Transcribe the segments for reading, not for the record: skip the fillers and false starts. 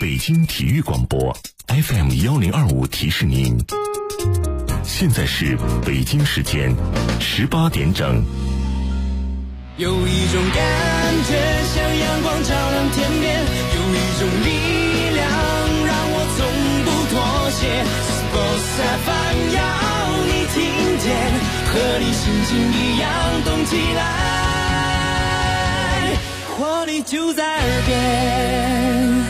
北京体育广播 FM1025提示您，现在是北京时间18点整。 有一种感觉像阳光照亮天边，有一种力量让我从不妥协。Sports FM 要你听见，和你心情一样动起来，活力就在耳边。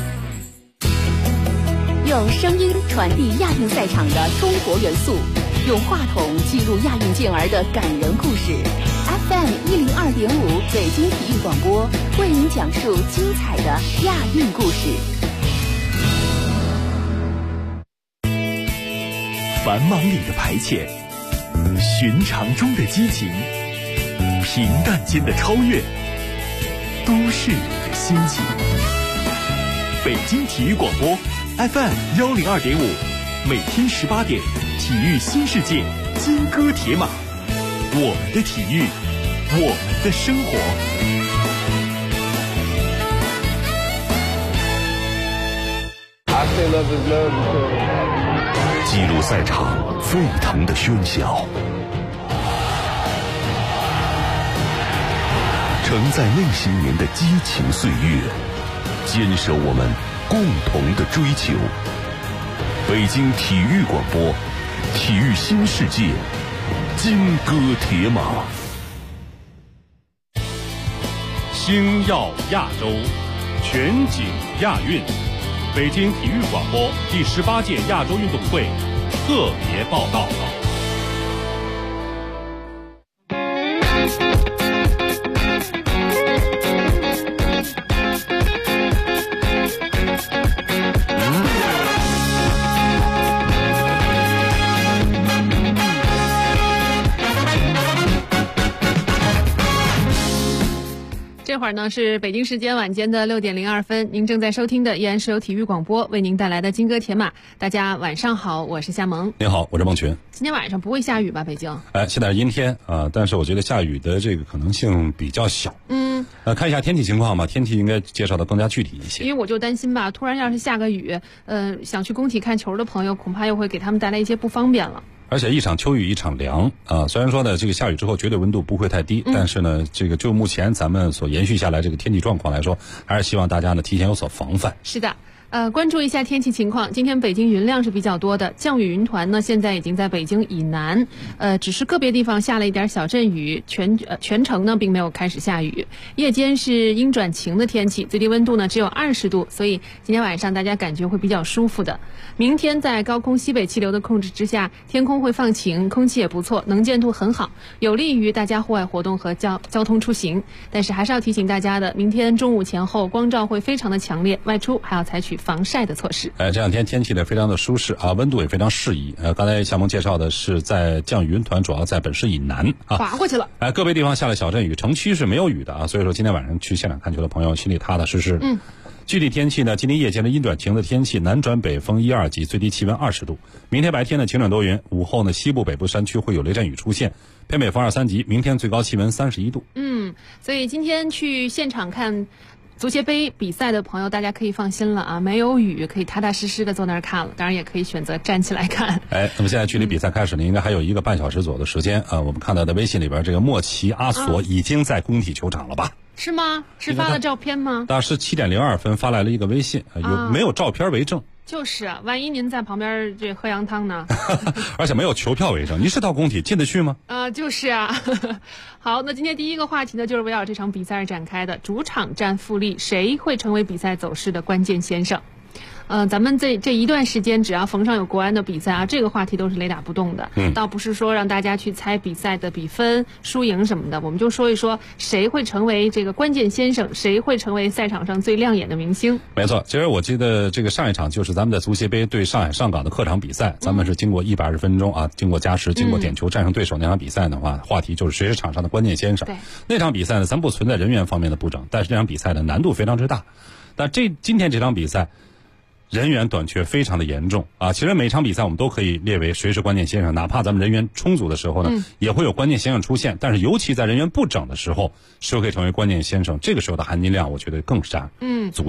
用声音传递亚运赛场的中国元素，用话筒记录亚运健儿的感人故事。FM102.5 北京体育广播为您讲述精彩的亚运故事。 繁忙里的排遣，寻常中的激情，平淡间的超越，都市里的心情。北京体育广播 FM102.5，每天18点，体育新世界，金戈铁马，我们的体育，我们的生活。 记录赛场沸腾的喧嚣，承载那些年的激情岁月，坚守我们共同的追求。北京体育广播，体育新世界，金戈铁马。 星耀亚洲，全景亚运。北京体育广播第18届亚洲运动会特别报道。 这会儿呢是北京时间晚间的6点02分，您正在收听的依然是由体育广播为您带来的金戈铁马。大家晚上好，我是夏萌。 您好，我是孟群。 今天晚上不会下雨吧？北京？ 现在是阴天啊，但是我觉得下雨的这个可能性比较小。看一下天气情况吧，天气应该介绍的更加具体一些。 因为我就担心吧，突然要是下个雨，想去工体看球的朋友，恐怕又会给他们带来一些不方便了。 而且一场秋雨一场凉啊，虽然说呢这个下雨之后绝对温度不会太低，但是呢这个就目前咱们所延续下来这个天气状况来说，还是希望大家呢提前有所防范。 是的。关注一下天气情况。今天北京云量是比较多的，降雨云团呢现在已经在北京以南，只是个别地方下了一点小阵雨，全程呢并没有开始下雨。夜间是阴转晴的天气，最低温度呢只有20度，所以今天晚上大家感觉会比较舒服的。明天在高空西北气流的控制之下，天空会放晴，空气也不错，能见度很好，有利于大家户外活动和交通出行。但是还是要提醒大家的，明天中午前后光照会非常的强烈，外出还要采取防晒的措施。 这两天天气呢非常的舒适啊，温度也非常适宜。刚才夏萌介绍的是在降雨云团主要在本市以南啊， 划过去了。 个别地方下了小阵雨，城区是没有雨的啊，所以说今天晚上去现场看球的朋友心里踏踏实实。具体天气呢，今天夜间的阴转晴的天气，南转北风1、2级，最低气温20度。明天白天呢晴转多云，午后呢西部北部山区会有雷阵雨出现，偏北风2、3级，明天最高气温31度。 所以今天去现场看足协杯比赛的朋友，大家可以放心了啊，没有雨，可以踏踏实实的坐那儿看了。当然也可以选择站起来看。 那么现在距离比赛开始呢，应该还有1个半小时左右的时间啊。我们看到的微信里边，这个莫奇阿索已经在工体球场了吧？ 是吗？是发了照片吗？ 当时7点02分发来了一个微信，有没有照片为证？ 就是啊，万一您在旁边这喝羊汤呢？ 而且没有球票为证，你是到工体进得去吗？ 就是啊。好，那今天第一个话题呢，就是围绕这场比赛而展开的，主场战富力，谁会成为比赛走势的关键先生？咱们这一段时间，只要逢上有国安的比赛啊，这个话题都是雷打不动的。倒不是说让大家去猜比赛的比分、输赢什么的，我们就说一说谁会成为这个关键先生，谁会成为赛场上最亮眼的明星。 没错，其实我记得这个上一场就是咱们的足协杯对上海上港的客场比赛，咱们是经过120分钟啊，经过加时、经过点球战胜对手那场比赛的话，话题就是谁是场上的关键先生。 对， 那场比赛呢，咱不存在人员方面的不整，但是这场比赛的难度非常之大。但今天这场比赛，人员短缺非常的严重啊！其实每场比赛我们都可以列为谁是关键先生，哪怕咱们人员充足的时候呢，也会有关键先生出现。但是尤其在人员不整的时候，谁可以成为关键先生？这个时候的含金量，我觉得更是足一些。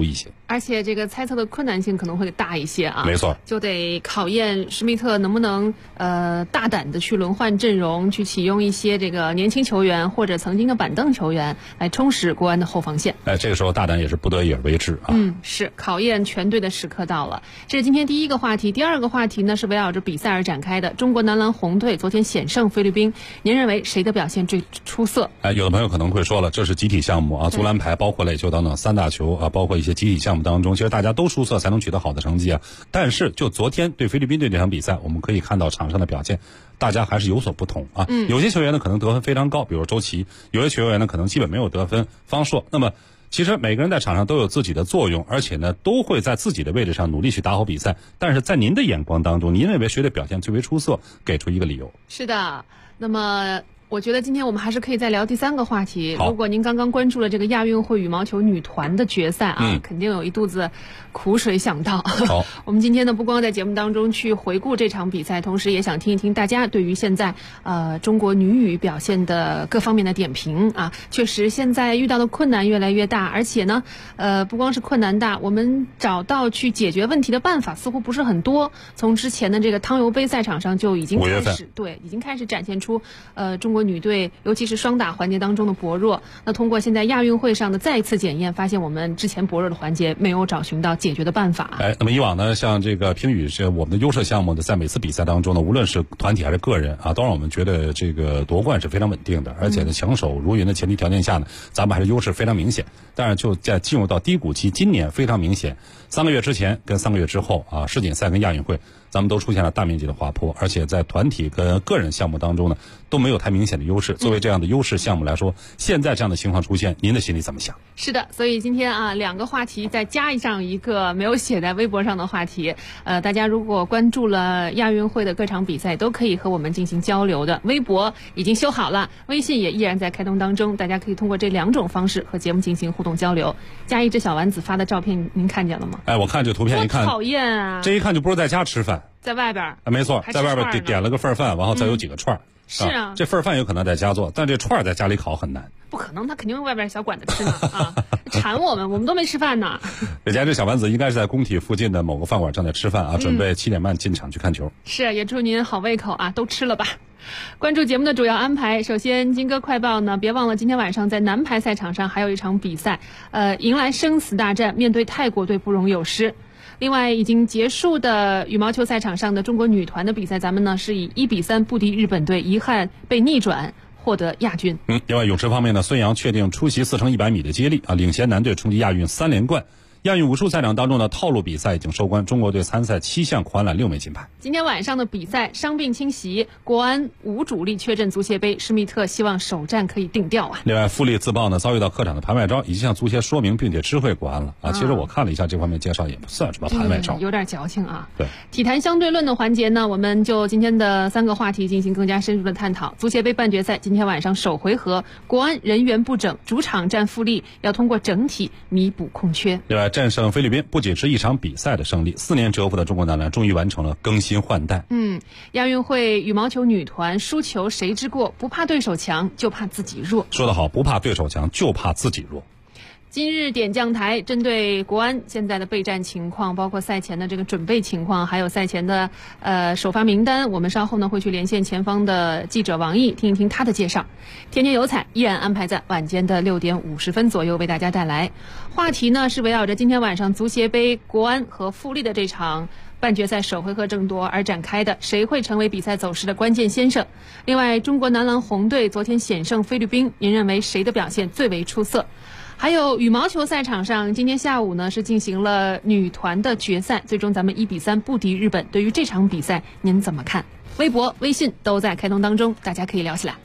而且这个猜测的困难性可能会大一些啊。 没错， 就得考验施密特能不能大胆的去轮换阵容，去启用一些这个年轻球员或者曾经的板凳球员来充实国安的后防线。 这个时候大胆也是不得已而为之啊。 是考验全队的时刻到了。这是今天第一个话题。第二个话题呢是围绕着比赛而展开的。中国男篮红队昨天险胜菲律宾，您认为谁的表现最出色？ 有的朋友可能会说了，这是集体项目啊，足篮排包括垒球等等三大球啊，包括一些集体项目当中，其实大家都出色才能取得好的成绩啊。但是就昨天对菲律宾队这场比赛，我们可以看到场上的表现，大家还是有所不同啊。有些球员呢可能得分非常高，比如周琦；有些球员呢可能基本没有得分，方硕。那么其实每个人在场上都有自己的作用，而且呢都会在自己的位置上努力去打好比赛。但是在您的眼光当中，您认为谁的表现最为出色？给出一个理由。 是的，那么我觉得今天我们还是可以再聊第三个话题。 如果您刚刚关注了这个亚运会羽毛球女团的决赛啊，肯定有一肚子苦水想倒。 好， 我们今天呢不光在节目当中去回顾这场比赛，同时也想听一听大家对于现在中国女羽表现的各方面的点评啊。确实现在遇到的困难越来越大，而且呢不光是困难大，我们找到去解决问题的办法似乎不是很多。从之前的这个汤尤杯赛场上就已经开始展现出中国女队尤其是双打环节当中的薄弱。那通过现在亚运会上的再一次检验，发现我们之前薄弱的环节没有找寻到解决的办法。 那么以往呢，像这个乒羽是我们的优势项目呢，在每次比赛当中呢，无论是团体还是个人啊，都让我们觉得这个夺冠是非常稳定的，而且呢强手如云的前提条件下呢，咱们还是优势非常明显。但是就在进入到低谷期，今年非常明显，3个月之前跟3个月之后啊，世锦赛跟亚运会，咱们都出现了大面积的滑坡，而且在团体跟个人项目当中呢，都没有太明显的优势。作为这样的优势项目来说，现在这样的情况出现，您的心里怎么想？ 是的，所以今天啊，2个话题再加上一个没有写在微博上的话题，大家如果关注了亚运会的各场比赛，都可以和我们进行交流的。微博已经修好了，微信也依然在开通当中，大家可以通过这2种方式和节目进行互动交流。加一只小丸子发的照片，您看见了吗？ 我看这图片一看， 讨厌啊！ 这一看就不是在家吃饭， 在外边没错，在外边点了个份饭，然后再有几个串是啊， 这份饭有可能在家做，但这串在家里烤很难。 不可能，他肯定外边小馆子吃呢啊！馋我们都没吃饭呢。 人家这小丸子应该是在工体附近的某个饭馆正在吃饭啊，准备7点半进场去看球。 是，也祝您好胃口啊，都吃了吧。关注节目的主要安排，首先金歌快报呢，别忘了今天晚上在男排赛场上还有一场比赛，迎来生死大战，面对泰国队不容有失。另外，已经结束的羽毛球赛场上的中国女团的比赛，咱们呢是以1-3不敌日本队，遗憾被逆转，获得亚军。 另外泳池方面呢，孙杨确定出席4×100米的接力啊，领衔男队冲击亚运3连冠。亚运武术赛场当中呢，套路比赛已经收官，中国队参赛7项狂揽6枚金牌。 今天晚上的比赛伤病侵袭，国安5主力缺阵足协杯，施密特希望首战可以定调啊。 另外，富力自曝呢遭遇到客场的盘外招，已经向足协说明并且知会国安了啊。其实我看了一下这方面介绍，也不算什么盘外招， 有点矫情啊。 对， 体坛相对论的环节呢，我们就今天的3个话题进行更加深入的探讨。足协杯半决赛今天晚上首回合，国安人员不整，主场战富力，要通过整体弥补空缺。 另外，战胜菲律宾不仅是一场比赛的胜利，4年蛰伏的中国男篮终于完成了更新换代。 亚运会羽毛球女团输球谁之过？不怕对手强，就怕自己弱。 说得好，不怕对手强，就怕自己弱。 今日点将台针对国安现在的备战情况，包括赛前的这个准备情况，还有赛前的首发名单，我们稍后呢会去连线前方的记者王毅，听一听他的介绍。天天有彩依然安排在晚间的6点50分左右为大家带来。话题呢是围绕着今天晚上足协杯国安和富力的这场半决赛首回合争夺而展开的，谁会成为比赛走势的关键先生？另外，中国男篮红队昨天险胜菲律宾，您认为谁的表现最为出色？还有羽毛球赛场上，今天下午呢是进行了女团的决赛，最终咱们1-3不敌日本。对于这场比赛您怎么看？微博、微信都在开通当中，大家可以聊起来。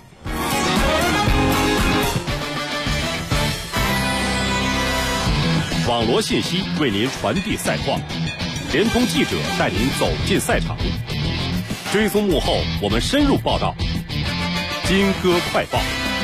网罗信息为您传递赛况，联通记者带您走进赛场，追踪幕后我们深入报道。金歌快报。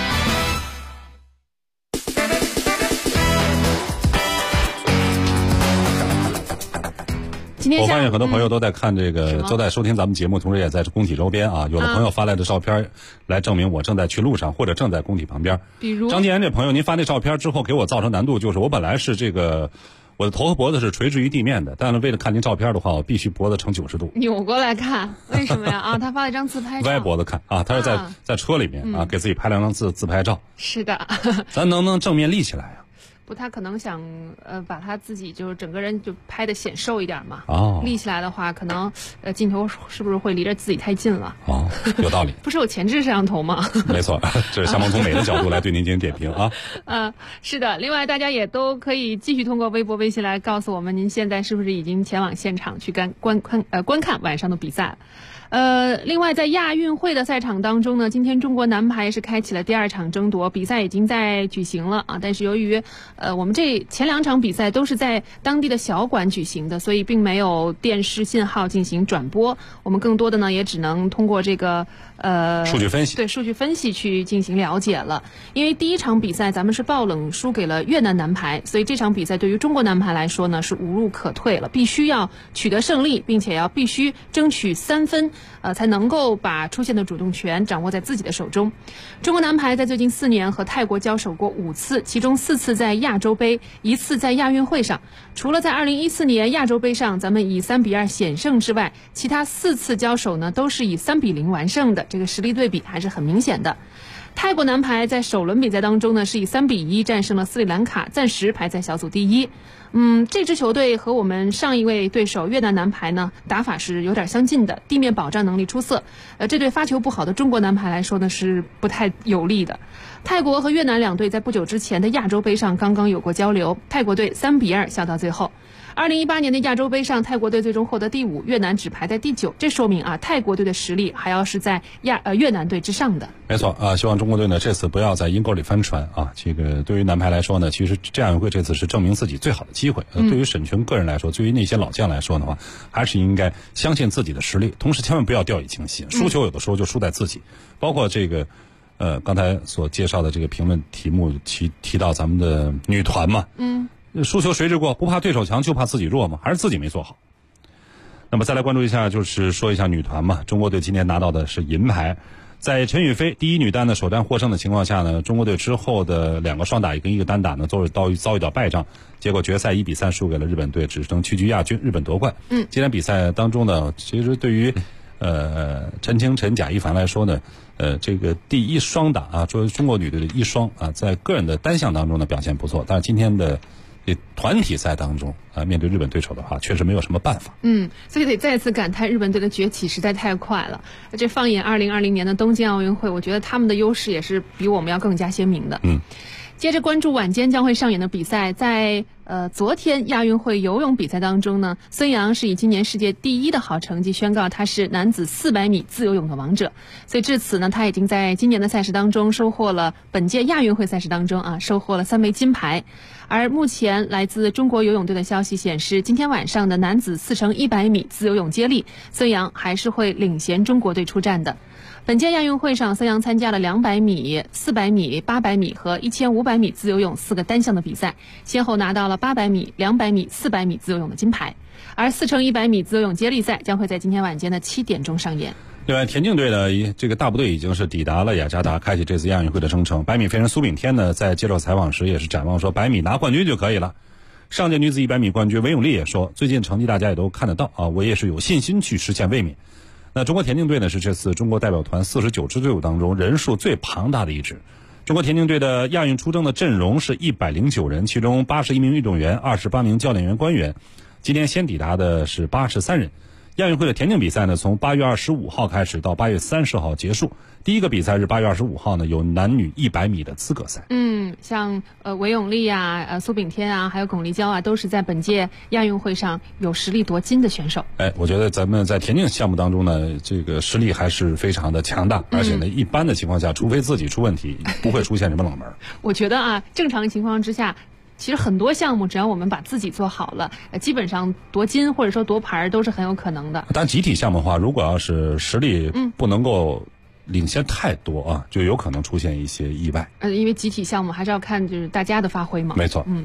我发现很多朋友都在看这个，都在收听咱们节目，同时也在工体周边啊。有的朋友发来的照片来证明我正在去路上，或者正在工体旁边。 比如张建言这朋友，您发那照片之后给我造成难度，就是我本来是这个我的头和脖子是垂直于地面的，但是为了看您照片的话，我必须脖子呈90度， 扭过来看，为什么呀？啊，他发了一张自拍照， 歪脖子看啊，他是在车里面啊，给自己拍2张自拍照。 是的， 咱能不能正面立起来呀？ 不，他可能想把他自己就是整个人就拍的显瘦一点嘛。 哦， 立起来的话，可能镜头是不是会离着自己太近了？ 哦，有道理。 不是有前置摄像头吗？ 没错，这是向萌从美的角度来对您进行点评啊。 是的。另外，大家也都可以继续通过微博、微信来告诉我们，您现在是不是已经前往现场去观看晚上的比赛？另外，在亚运会的赛场当中呢，今天中国男排是开启了第2场争夺，比赛已经在举行了啊。但是由于我们这前2场比赛都是在当地的小馆举行的，所以并没有电视信号进行转播。我们更多的呢，也只能通过这个数据分析， 对数据分析去进行了解了。因为第1场比赛咱们是爆冷输给了越南男排，所以这场比赛对于中国男排来说呢是无路可退了，必须要取得胜利，并且必须争取3分。才能够把出线的主动权掌握在自己的手中。中国男排在最近4年和泰国交手过5次，其中4次在亚洲杯，1次在亚运会上。除了在2014年亚洲杯上咱们以3-2险胜之外，其他4次交手呢都是以3-0完胜的，这个实力对比还是很明显的。泰国男排在首轮比赛当中呢是以3-1战胜了斯里兰卡，暂时排在小组第1。这支球队和我们上一位对手越南男排呢打法是有点相近的，地面保障能力出色。这对发球不好的中国男排来说呢是不太有利的。泰国和越南2队在不久之前的亚洲杯上刚刚有过交流，泰国队3-2笑到最后。2018年的亚洲杯上，泰国队最终获得第5，越南只排在第9，这说明泰国队的实力还要是在越南队之上的。 没错啊，希望中国队呢这次不要在阴沟里翻船啊。这个对于男排来说呢，其实这样一回这次是证明自己最好的机会。对于沈群个人来说，对于那些老将来说的话，还是应该相信自己的实力，同时千万不要掉以轻心，输球有的时候就输在自己。包括这个刚才所介绍的这个评论题目提到咱们的女团嘛，输球谁之过？不怕对手强，就怕自己弱嘛，还是自己没做好。那么再来关注一下，就是说一下女团嘛，中国队今天拿到的是银牌。在陈雨菲第1女单的首战获胜的情况下呢，中国队之后的2个双打跟1个单打呢，都是遭遇到败仗，结果决赛1-3输给了日本队，只能屈居亚军，日本夺冠。今天比赛当中呢，其实对于陈清晨、贾一凡来说呢，这个第1双打啊，作为中国女队的1双啊，在个人的单项当中呢表现不错，但是今天的团体赛当中面对日本对手的话，确实没有什么办法。 所以得再次感叹日本队的崛起实在太快了。这放眼2020年的东京奥运会，我觉得他们的优势也是比我们要更加鲜明的。接着关注晚间将会上演的比赛，在昨天亚运会游泳比赛当中呢，孙杨是以今年世界第1的好成绩宣告他是男子400米自由泳的王者。所以至此呢，他已经在今年的赛事当中收获了本届亚运会赛事当中收获了3枚金牌。而目前来自中国游泳队的消息显示，今天晚上的男子4×100米自由泳接力，孙杨还是会领衔中国队出战的。本届亚运会上，孙杨参加了200米、400米、800米和1500米自由泳4个单项的比赛，先后拿到了800米、200米、400米自由泳的金牌。而4×100米自由泳接力赛将会在今天晚间的7点钟上演。 另外，田径队的这个大部队已经是抵达了雅加达，开启这次亚运会的征程。100米飞人苏炳添呢，在接受采访时也是展望说，100米拿冠军就可以了。上届女子100米冠军韦永丽也说，最近成绩大家也都看得到啊，我也是有信心去实现卫冕。那中国田径队呢，是这次中国代表团49支队伍当中人数最庞大的一支。中国田径队的亚运出征的阵容是109人，其中81名运动员、28名教练员官员。今天先抵达的是83人。亚运会的田径比赛呢，从8月25号开始到8月30号结束。第一个比赛是8月25号呢，有男女100米的资格赛。 像韦永丽苏炳添还有巩立姣都是在本届亚运会上有实力夺金的选手。 我觉得咱们在田径项目当中呢，这个实力还是非常的强大，而且呢，一般的情况下，除非自己出问题，不会出现什么冷门。 我觉得正常情况之下，其实很多项目只要我们把自己做好了，基本上夺金或者说夺牌都是很有可能的。 但集体项目的话，如果要是实力不能够领先太多就有可能出现一些意外。 因为集体项目还是要看就是大家的发挥嘛。 没错。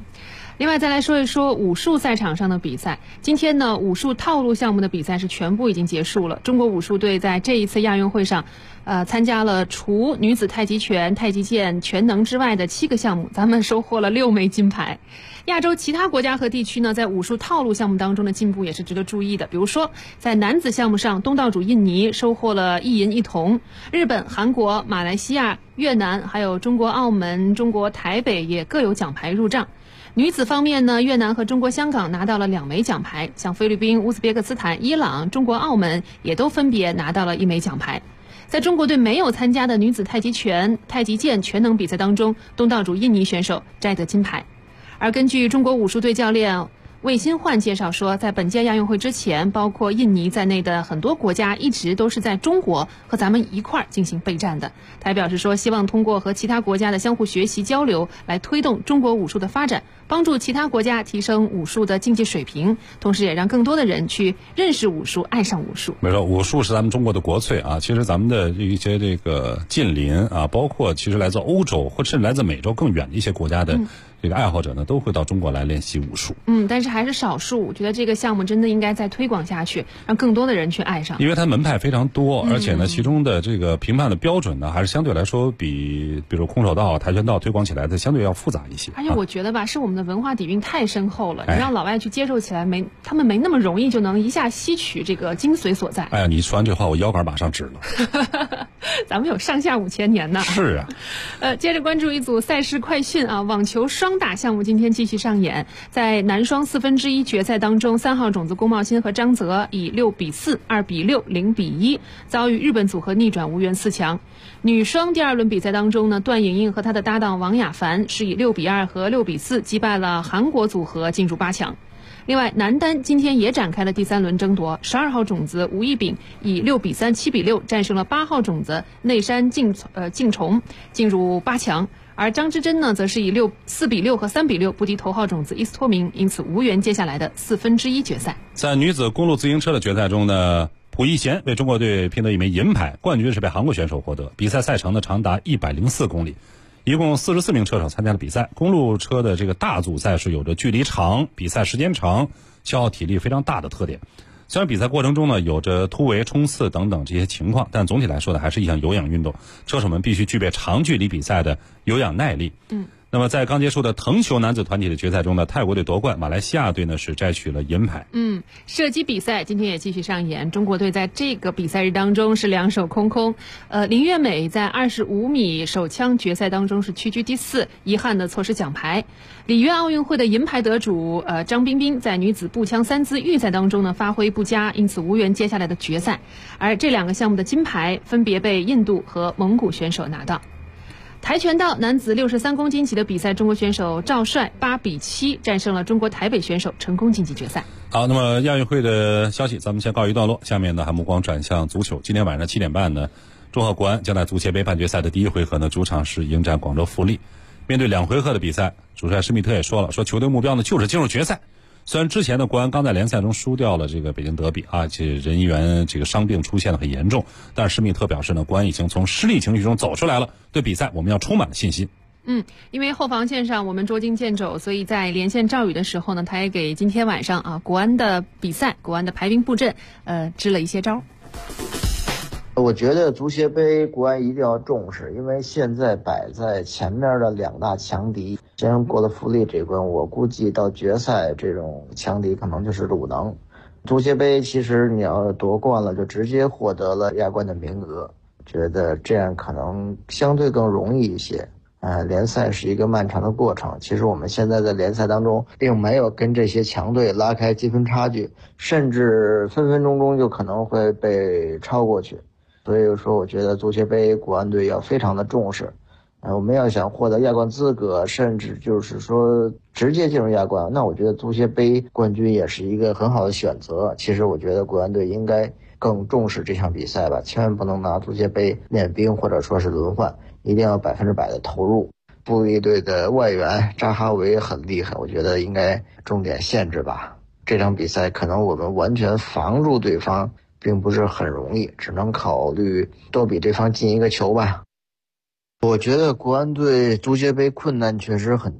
另外再来说一说武术赛场上的比赛。今天呢，武术套路项目的比赛是全部已经结束了。中国武术队在这一次亚运会上，参加了除女子太极拳、太极剑、全能之外的7个项目，咱们收获了6枚金牌。亚洲其他国家和地区呢，在武术套路项目当中的进步也是值得注意的。比如说，在男子项目上，东道主印尼收获了1银1铜，日本、韩国、马来西亚、越南，还有中国澳门、中国台北也各有奖牌入账。女子方面呢，越南和中国香港拿到了2枚奖牌，像菲律宾、乌兹别克斯坦、伊朗、中国澳门也都分别拿到了1枚奖牌。在中国队没有参加的女子太极拳、太极剑全能比赛当中，东道主印尼选手摘得金牌。而根据中国武术队教练魏新焕介绍说，在本届亚运会之前，包括印尼在内的很多国家一直都是在中国和咱们一块儿进行备战的。他还表示说，希望通过和其他国家的相互学习交流，来推动中国武术的发展，帮助其他国家提升武术的竞技水平，同时也让更多的人去认识武术，爱上武术。 没错，武术是咱们中国的国粹啊。其实咱们的一些这个近邻啊，包括其实来自欧洲或甚至来自美洲更远的一些国家的这个爱好者呢，都会到中国来练习武术。 但是还是少数。我觉得这个项目真的应该再推广下去，让更多的人去爱上。 因为它门派非常多，而且呢，其中的这个评判的标准呢，还是相对来说比如空手道、跆拳道推广起来的相对要复杂一些。 而且我觉得吧，是我们的文化底蕴太深厚了，你让老外去接受起来，他们没那么容易就能一下吸取这个精髓所在。 哎呀，你说完这话，我腰杆马上直了。 咱们有上下5000年呢。 是啊。 接着关注一组赛事快讯啊，网球双打项目今天继续上演，在男双1/4决赛当中，3号种子龚茂鑫和张泽以6比4、2比6、0比1遭遇日本组合逆转，无缘4强。女双第2轮比赛当中呢，段颖颖和她的搭档王雅凡是以6比2和6比4击败了韩国组合，进入8强。另外，男单今天也展开了第3轮争夺，12号种子吴亦丙以6比3、7比6战胜了8号种子内山敬重，进入8强。而张之臻呢，则是以4比6和3比6不敌头号种子伊斯托明，因此无缘接下来的1/4决赛。在女子公路自行车的决赛中呢，卜一贤为中国队拼得1枚银牌，冠军是被韩国选手获得。比赛赛程呢长达104公里，一共44名车手参加了比赛。公路车的这个大组赛是有着距离长、比赛时间长、消耗体力非常大的特点。虽然比赛过程中呢有着突围、冲刺等等这些情况，但总体来说呢还是一项有氧运动，车手们必须具备长距离比赛的有氧耐力。那么在刚结束的藤球男子团体的决赛中呢，泰国队夺冠，马来西亚队呢是摘取了银牌。 射击比赛今天也继续上演，中国队在这个比赛日当中是2手空空。林月美在25米手枪决赛当中是屈居第4，遗憾的错失奖牌。里约奥运会的银牌得主张彬彬在女子步枪3姿预赛当中呢发挥不佳，因此无缘接下来的决赛。而这2个项目的金牌分别被印度和蒙古选手拿到。跆拳道男子63公斤级的比赛，中国选手赵帅8比7战胜了中国台北选手，成功晋级决赛。 好，那么亚运会的消息咱们先告一段落，下面呢还目光转向足球。今天晚上7点半呢，中赫国安将在足协杯半决赛的第1回合呢主场是迎战广州富力。面对2回合的比赛，主帅施密特也说了，说球队目标呢就是进入决赛。虽然之前的国安刚在联赛中输掉了这个北京德比啊，这人员这个伤病出现的很严重，但是施密特表示呢，国安已经从失利情绪中走出来了，对比赛我们要充满了信心。 因为后防线上我们捉襟见肘，所以在连线赵宇的时候呢，他也给今天晚上国安的比赛、国安的排兵布阵支了一些招。 我觉得足协杯国安一定要重视，因为现在摆在前面的2大强敌，先过了富力这关，我估计到决赛这种强敌可能就是鲁能。足协杯其实你要夺冠了，就直接获得了亚冠的名额，觉得这样可能相对更容易一些。联赛是一个漫长的过程，其实我们现在在联赛当中并没有跟这些强队拉开积分差距，甚至分分钟钟就可能会被超过去。所以说我觉得足协杯国安队要非常的重视，我们要想获得亚冠资格，甚至就是说直接进入亚冠，那我觉得足协杯冠军也是一个很好的选择。其实我觉得国安队应该更重视这场比赛吧，千万不能拿足协杯练兵或者说是轮换，一定要100%的投入。富力队的外援扎哈维很厉害，我觉得应该重点限制吧。这场比赛可能我们完全防住对方并不是很容易，只能考虑多比对方进1个球吧。我觉得国安队足协杯困难确实很多，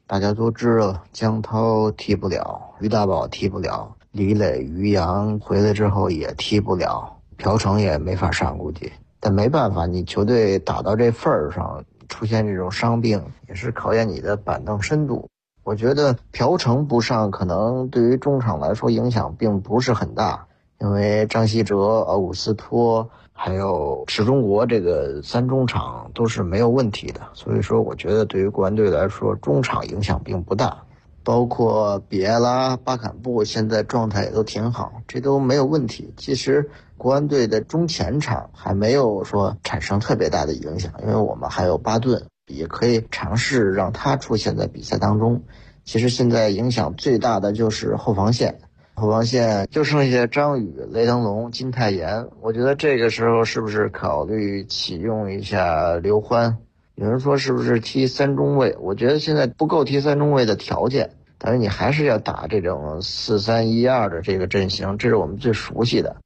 大家都知道，江涛踢不了，于大宝踢不了，李磊、于洋回来之后也踢不了，朴成也没法上，估计。但没办法，你球队打到这份儿上，出现这种伤病，也是考验你的板凳深度。我觉得朴成不上，可能对于中场来说影响并不是很大，因为张稀哲、奥古斯托还有史中国这个三中场都是没有问题的，所以说我觉得对于国安队来说，中场影响并不大。包括比埃拉、巴坎布现在状态也都挺好，这都没有问题。其实国安队的中前场还没有说产生特别大的影响，因为我们还有巴顿，也可以尝试让他出现在比赛当中。其实现在影响最大的就是后防线，后防线就剩下张宇、雷腾龙、金泰妍。我觉得这个时候是不是考虑启用一下刘欢？有人说是不是踢三中卫？我觉得现在不够踢三中卫的条件，但是你还是要打这种4-3-1-2的这个阵型，这是我们最熟悉的。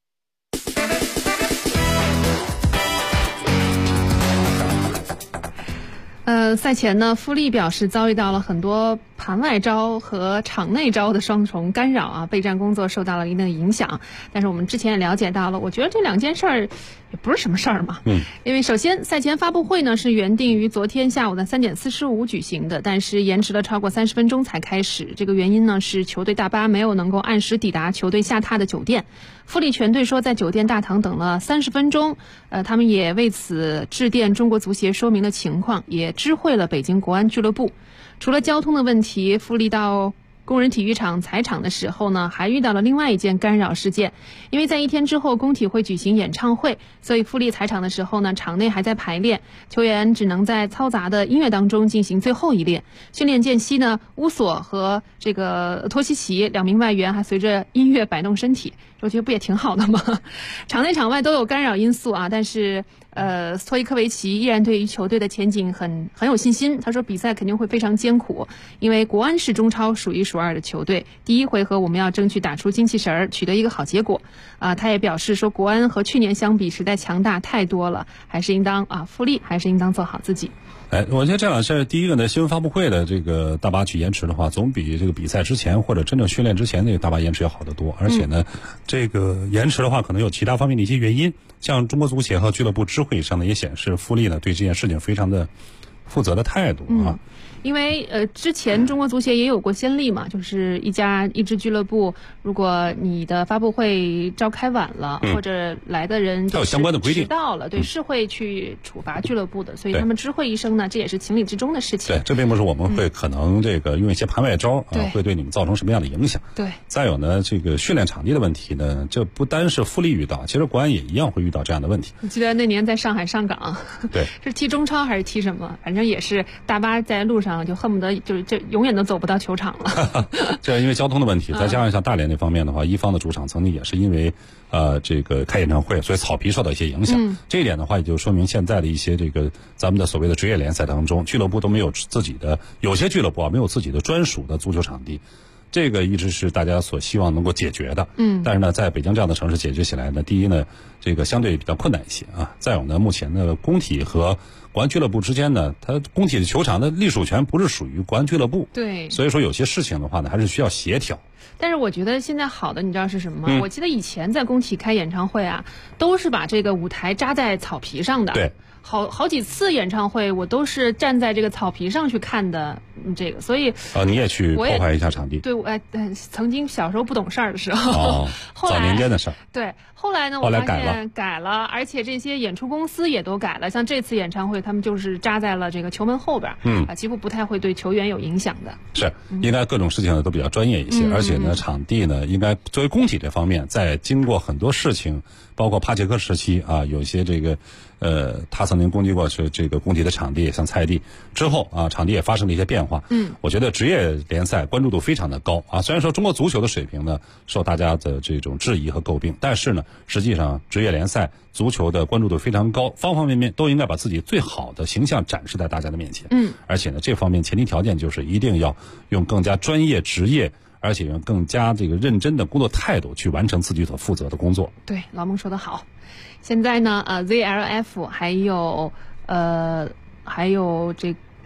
赛前呢，富力表示遭遇到了很多盘外招和场内招的双重干扰啊，备战工作受到了一定的影响。但是我们之前也了解到了，我觉得这两件事儿也不是什么事儿嘛。因为首先赛前发布会呢是原定于昨天下午的3点45举行的，但是延迟了超过30分钟才开始。这个原因呢是球队大巴没有能够按时抵达球队下榻的酒店。富力全队说在酒店大堂等了30分钟，他们也为此致电中国足协说明了情况，也知会了北京国安俱乐部。除了交通的问题，富力到工人体育场踩场的时候呢，还遇到了另外一件干扰事件。因为在一天之后工体会举行演唱会，所以富力踩场的时候呢，场内还在排练，球员只能在嘈杂的音乐当中进行最后一练。训练间隙呢，乌索和这个托西奇2名外援还随着音乐摆弄身体，我觉得不也挺好的吗？场内场外都有干扰因素啊，但是斯托伊科维奇依然对于球队的前景很有信心。他说比赛肯定会非常艰苦，因为国安是中超数一数二的球队，第一回合我们要争取打出精气神儿，取得一个好结果。他也表示说国安和去年相比实在强大太多了，还是应当富力还是应当做好自己。 我觉得这两事，第一个呢，新闻发布会的这个大巴去延迟的话，总比这个比赛之前或者真正训练之前那个大巴延迟要好得多。而且呢，这个延迟的话，可能有其他方面的一些原因。像中国足协和俱乐部知会上呢，也显示富力呢对这件事情非常的负责的态度啊。 因为之前中国足协也有过先例嘛，就是一支俱乐部，如果你的发布会召开晚了，或者来的人有相关的规定迟到了，对，是会去处罚俱乐部的，所以他们知会一声呢，这也是情理之中的事情。 对，这并不是我们会可能这个用一些盘外招会对你们造成什么样的影响。 对。 再有呢，这个训练场地的问题呢，这不单是富力遇到，其实国安也一样会遇到这样的问题。 你记得那年在上海上港， 对， 是踢中超还是踢什么？反正也是大巴在路上就恨不得就永远都走不到球场了。 这因为交通的问题，再加上像大连那方面的话，一方的主场曾经也是因为这个开演唱会，所以草皮受到一些影响。这一点的话，也就说明现在的一些这个咱们的所谓的职业联赛当中，俱乐部都没有自己的，有些俱乐部没有自己的专属的足球场地。这个一直是大家所希望能够解决的，但是呢，在北京这样的城市解决起来呢，第一呢，这个相对比较困难一些啊。再有呢，目前呢，工体和国安俱乐部之间呢，它工体的球场的隶属权不是属于国安俱乐部， 对， 所以说有些事情的话呢，还是需要协调。 但是我觉得现在好的，你知道是什么吗？我记得以前在工体开演唱会啊，都是把这个舞台扎在草皮上的。 对。 好几次演唱会，我都是站在这个草皮上去看的，这个，所以你也去破坏一下场地。 对，曾经小时候不懂事儿的时候，后来早年间的事儿。 对，后来呢，我发现改了，而且这些演出公司也都改了。像这次演唱会，他们就是扎在了这个球门后边，几乎不太会对球员有影响的。 是，应该各种事情呢都比较专业一些，而且呢，场地呢应该作为工体这方面，在经过很多事情，包括帕杰克时期有一些这个。他曾经攻击过是这个工体的场地，像菜地之后场地也发生了一些变化。我觉得职业联赛关注度非常的高虽然说中国足球的水平呢受大家的这种质疑和诟病，但是呢，实际上职业联赛足球的关注度非常高，方方面面都应该把自己最好的形象展示在大家的面前。而且呢，这方面前提条件就是一定要用更加专业、职业。而且用更加这个认真的工作态度去完成自己所负责的工作。 对，老孟说得好。现在呢，ZLF 还有这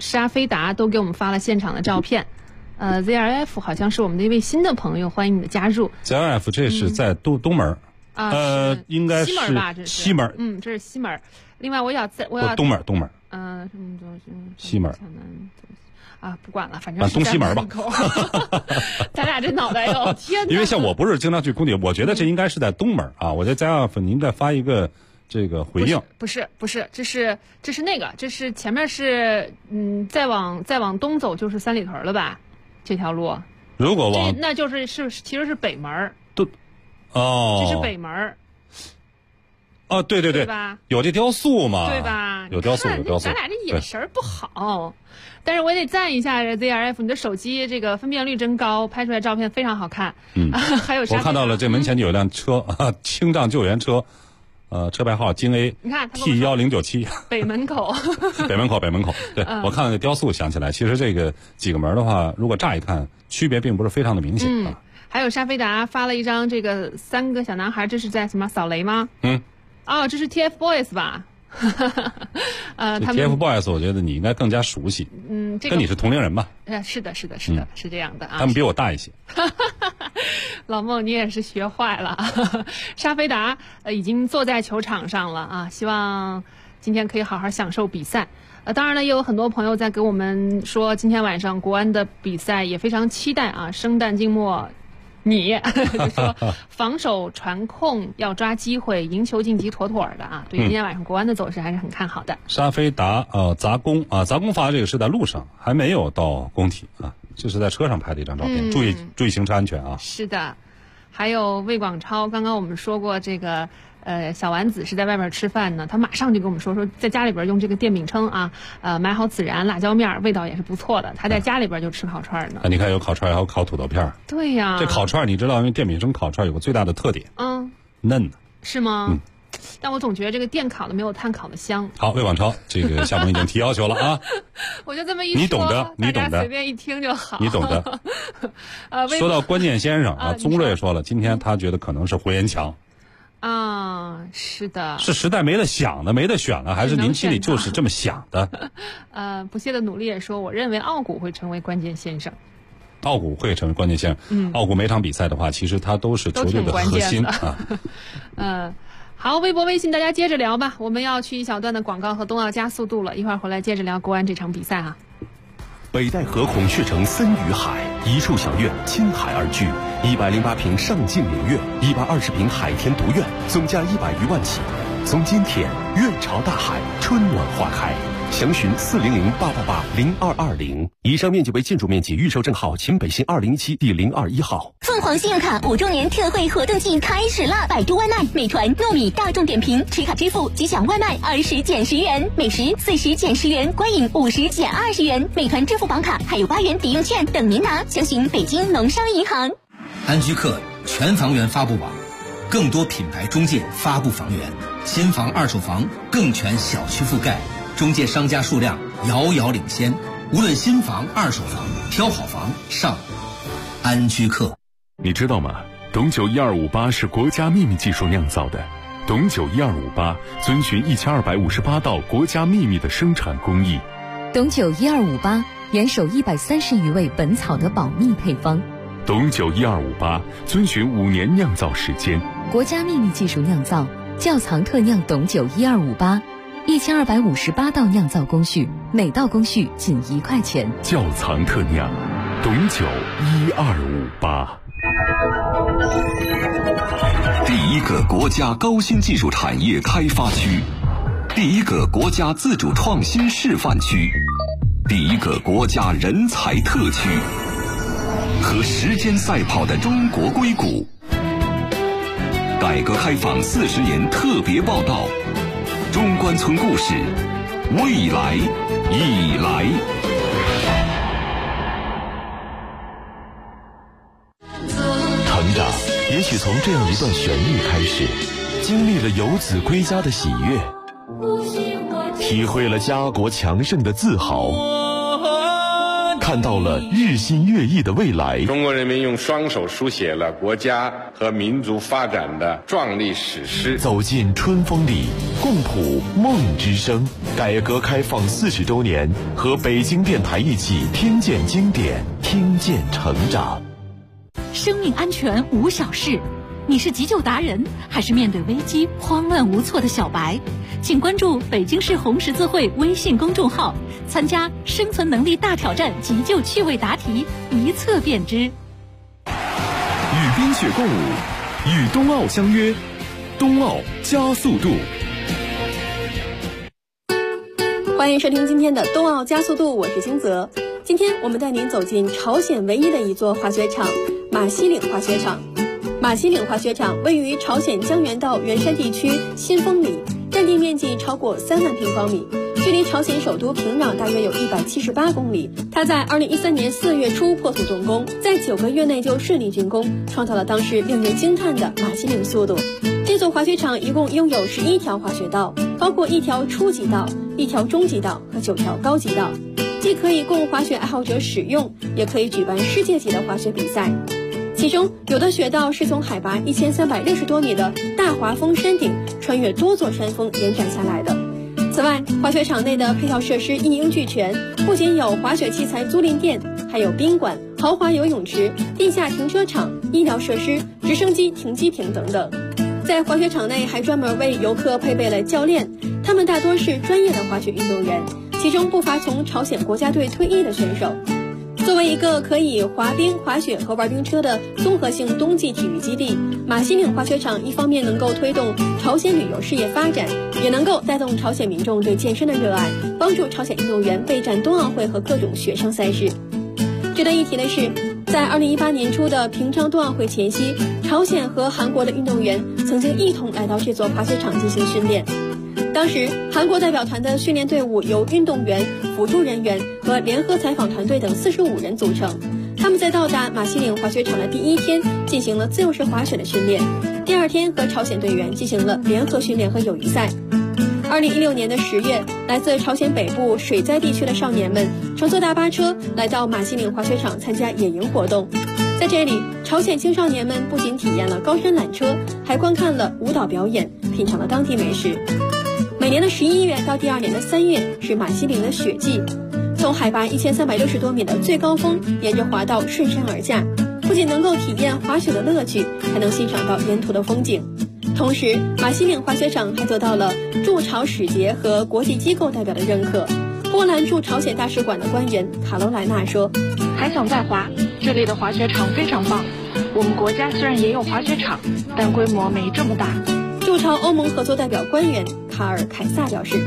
沙菲达都给我们发了现场的照片。ZRF 好像是我们的一位新的朋友，欢迎你的加入。 ZRF 这是在东门应该是西门吧？这是西门， 这是西门。另外，我要东门，西门啊，不管了，反正是东西门吧。 咱俩这脑袋哟，天哪！ 因为像我不是经常去工地，我觉得这应该是在东门啊。我在ZRF，您再发一个这个回应。 不是，这是那个，这是前面是再往东走就是三里屯了吧？这条路， 如果那就是其实是北门。 对， 这是北门。 哦，对吧？ 有这雕塑嘛？ 对吧？ 有雕塑。 咱俩这眼神不好，但是我也得赞一下 ZRF， 你的手机这个分辨率真高，拍出来照片非常好看。还有我看到了，这门前就有辆车清障救援车。车牌号京 A， 你看 T1097， 北门口， 北门口。对，我看到那雕塑，想起来，其实这个几个门的话，如果乍一看，区别并不是非常的明显啊。 还有沙菲达发了一张这个3个小男孩，这是在什么扫雷吗？这是 TFBOYS 吧？他们 TFBOYS， 我觉得你应该更加熟悉。跟你是同龄人吧？ 是的，是这样的啊。 他们比我大一些。 老孟，你也是学坏了。沙菲达已经坐在球场上了啊，希望今天可以好好享受比赛。当然呢，也有很多朋友在给我们说，今天晚上国安的比赛也非常期待啊。生旦净末，你就说防守传控要抓机会，赢球晋级妥妥的啊。对今天晚上国安的走势还是很看好的。 沙菲达杂工发这个是在路上，还没有到工体啊。这是在车上拍的一张照片，注意行车安全啊！ 是的，还有魏广超，刚刚我们说过这个，小丸子是在外边吃饭呢，他马上就跟我们说在家里边用这个电饼铛啊，买好孜然、辣椒面，味道也是不错的。他在家里边就吃烤串呢。 你看有烤串，还有烤土豆片。 对呀， 这烤串你知道，因为电饼铛烤串有个最大的特点，嫩的。 是吗？但我总觉得这个电烤的没有炭烤的香。 好，魏广超，这个夏萌已经提要求了啊。 我就这么一说， 你懂得， 大家随便一听就好。 你懂得。说到关键先生宗瑞说了，今天他觉得可能是胡延强。 是的。 是时代没得想的，没得选了，还是您心里就是这么想的？ 不懈的努力也说，我认为奥古会成为关键先生。 奥古会成为关键先生。奥古每场比赛的话，其实他都是球队的核心啊。好，微博微信大家接着聊吧，我们要去一小段的广告和冬奥加速度了，一会儿回来接着聊国安这场比赛哈。 北戴河孔雀城森与海，一处小院亲海而居，108平上镜明月，120平海天独院，总价100余万起。从今天，院朝大海，春暖花开。详询400-888-0220。以上面积为建筑面积，预售证号秦北新2017第021号。 凤凰信用卡5周年特惠活动季开始了！百度外卖、美团、糯米、大众点评持卡支付即享外卖20减10元，美食40减10元，观影50减20元。美团支付宝卡还有8元抵用券等您拿。详询北京农商银行。 安居客全房源发布网，更多品牌中介发布房源，新房、二手房更全小区覆盖。中介商家数量遥遥领先，无论新房、二手房，挑好房上安居客。 你知道吗？董酒1258是国家秘密技术酿造的。董酒1258遵循1258道国家秘密的生产工艺。 董酒1258严守130余味本草的保密配方。 董酒1258遵循5年酿造时间。 国家秘密技术酿造，窖藏特酿董酒1258，1258道酿造工序，每道工序仅1块钱。 窖藏特酿，董酒1258。 第一个国家高新技术产业开发区，第一个国家自主创新示范区，第一个国家人才特区，和时间赛跑的中国硅谷。改革开放40年特别报道，中关村故事，未来已来。成长也许从这样一段旋律开始，经历了游子归家的喜悦，体会了家国强盛的自豪，看看到了日新月异的未来。 中国人民用双手书写了国家和民族发展的壮丽史诗。 走进春风里，共谱梦之声。改革开放40周年，和北京电台一起听见经典，听见成长。 生命安全无小事，你是急救达人，还是面对危机慌乱无措的小白？请关注北京市红十字会微信公众号，参加生存能力大挑战急救趣味答题，一测便知。 与冰雪共舞，与冬奥相约，冬奥加速度。 欢迎收听今天的冬奥加速度，我是金泽。今天我们带您走进朝鲜唯一的一座滑雪场——马西岭滑雪场。马西岭滑雪场位于朝鲜江原道元山地区新丰里，占地面积超过3万平方米，距离朝鲜首都平壤大约有178公里。它在2013年4月初破土动工，在9个月内就顺利竣工，创造了当时令人惊叹的马西岭速度。这座滑雪场一共拥有11条滑雪道，包括1条初级道、1条中级道和9条高级道，既可以供滑雪爱好者使用，也可以举办世界级的滑雪比赛。其中有的雪道是从海拔1360多米的大华峰山顶穿越多座山峰延展下来的。此外，滑雪场内的配套设施一应俱全，不仅有滑雪器材租赁店，还有宾馆、豪华游泳池、地下停车场、医疗设施、直升机停机坪等等。在滑雪场内还专门为游客配备了教练，他们大多是专业的滑雪运动员，其中不乏从朝鲜国家队退役的选手。作为一个可以滑冰、滑雪和玩冰车的综合性冬季体育基地，马西岭滑雪场一方面能够推动朝鲜旅游事业发展，也能够带动朝鲜民众对健身的热爱，帮助朝鲜运动员备战冬奥会和各种雪上赛事。值得一提的是，在2018年初的平昌冬奥会前夕，朝鲜和韩国的运动员曾经一同来到这座滑雪场进行训练。当时韩国代表团的训练队伍由运动员、辅助人员和联合采访团队等45人组成。他们在到达马西岭滑雪场的第1天进行了自由式滑雪的训练，第2天和朝鲜队员进行了联合训练和友谊赛。2016年的10月，来自朝鲜北部水灾地区的少年们乘坐大巴车来到马西岭滑雪场参加野营活动。在这里，朝鲜青少年们不仅体验了高山缆车，还观看了舞蹈表演，品尝了当地美食。每年的11月到第2年的3月是马西岭的雪季，从海拔1360多米的最高峰沿着滑道顺山而下，不仅能够体验滑雪的乐趣，还能欣赏到沿途的风景。同时，马西岭滑雪场还得到了驻朝使节和国际机构代表的认可。波兰驻朝鲜大使馆的官员卡罗莱娜说：“ 还想再滑，这里的滑雪场非常棒。我们国家虽然也有滑雪场，但规模没这么大。” 驻朝欧盟合作代表官员卡尔凯撒表示：“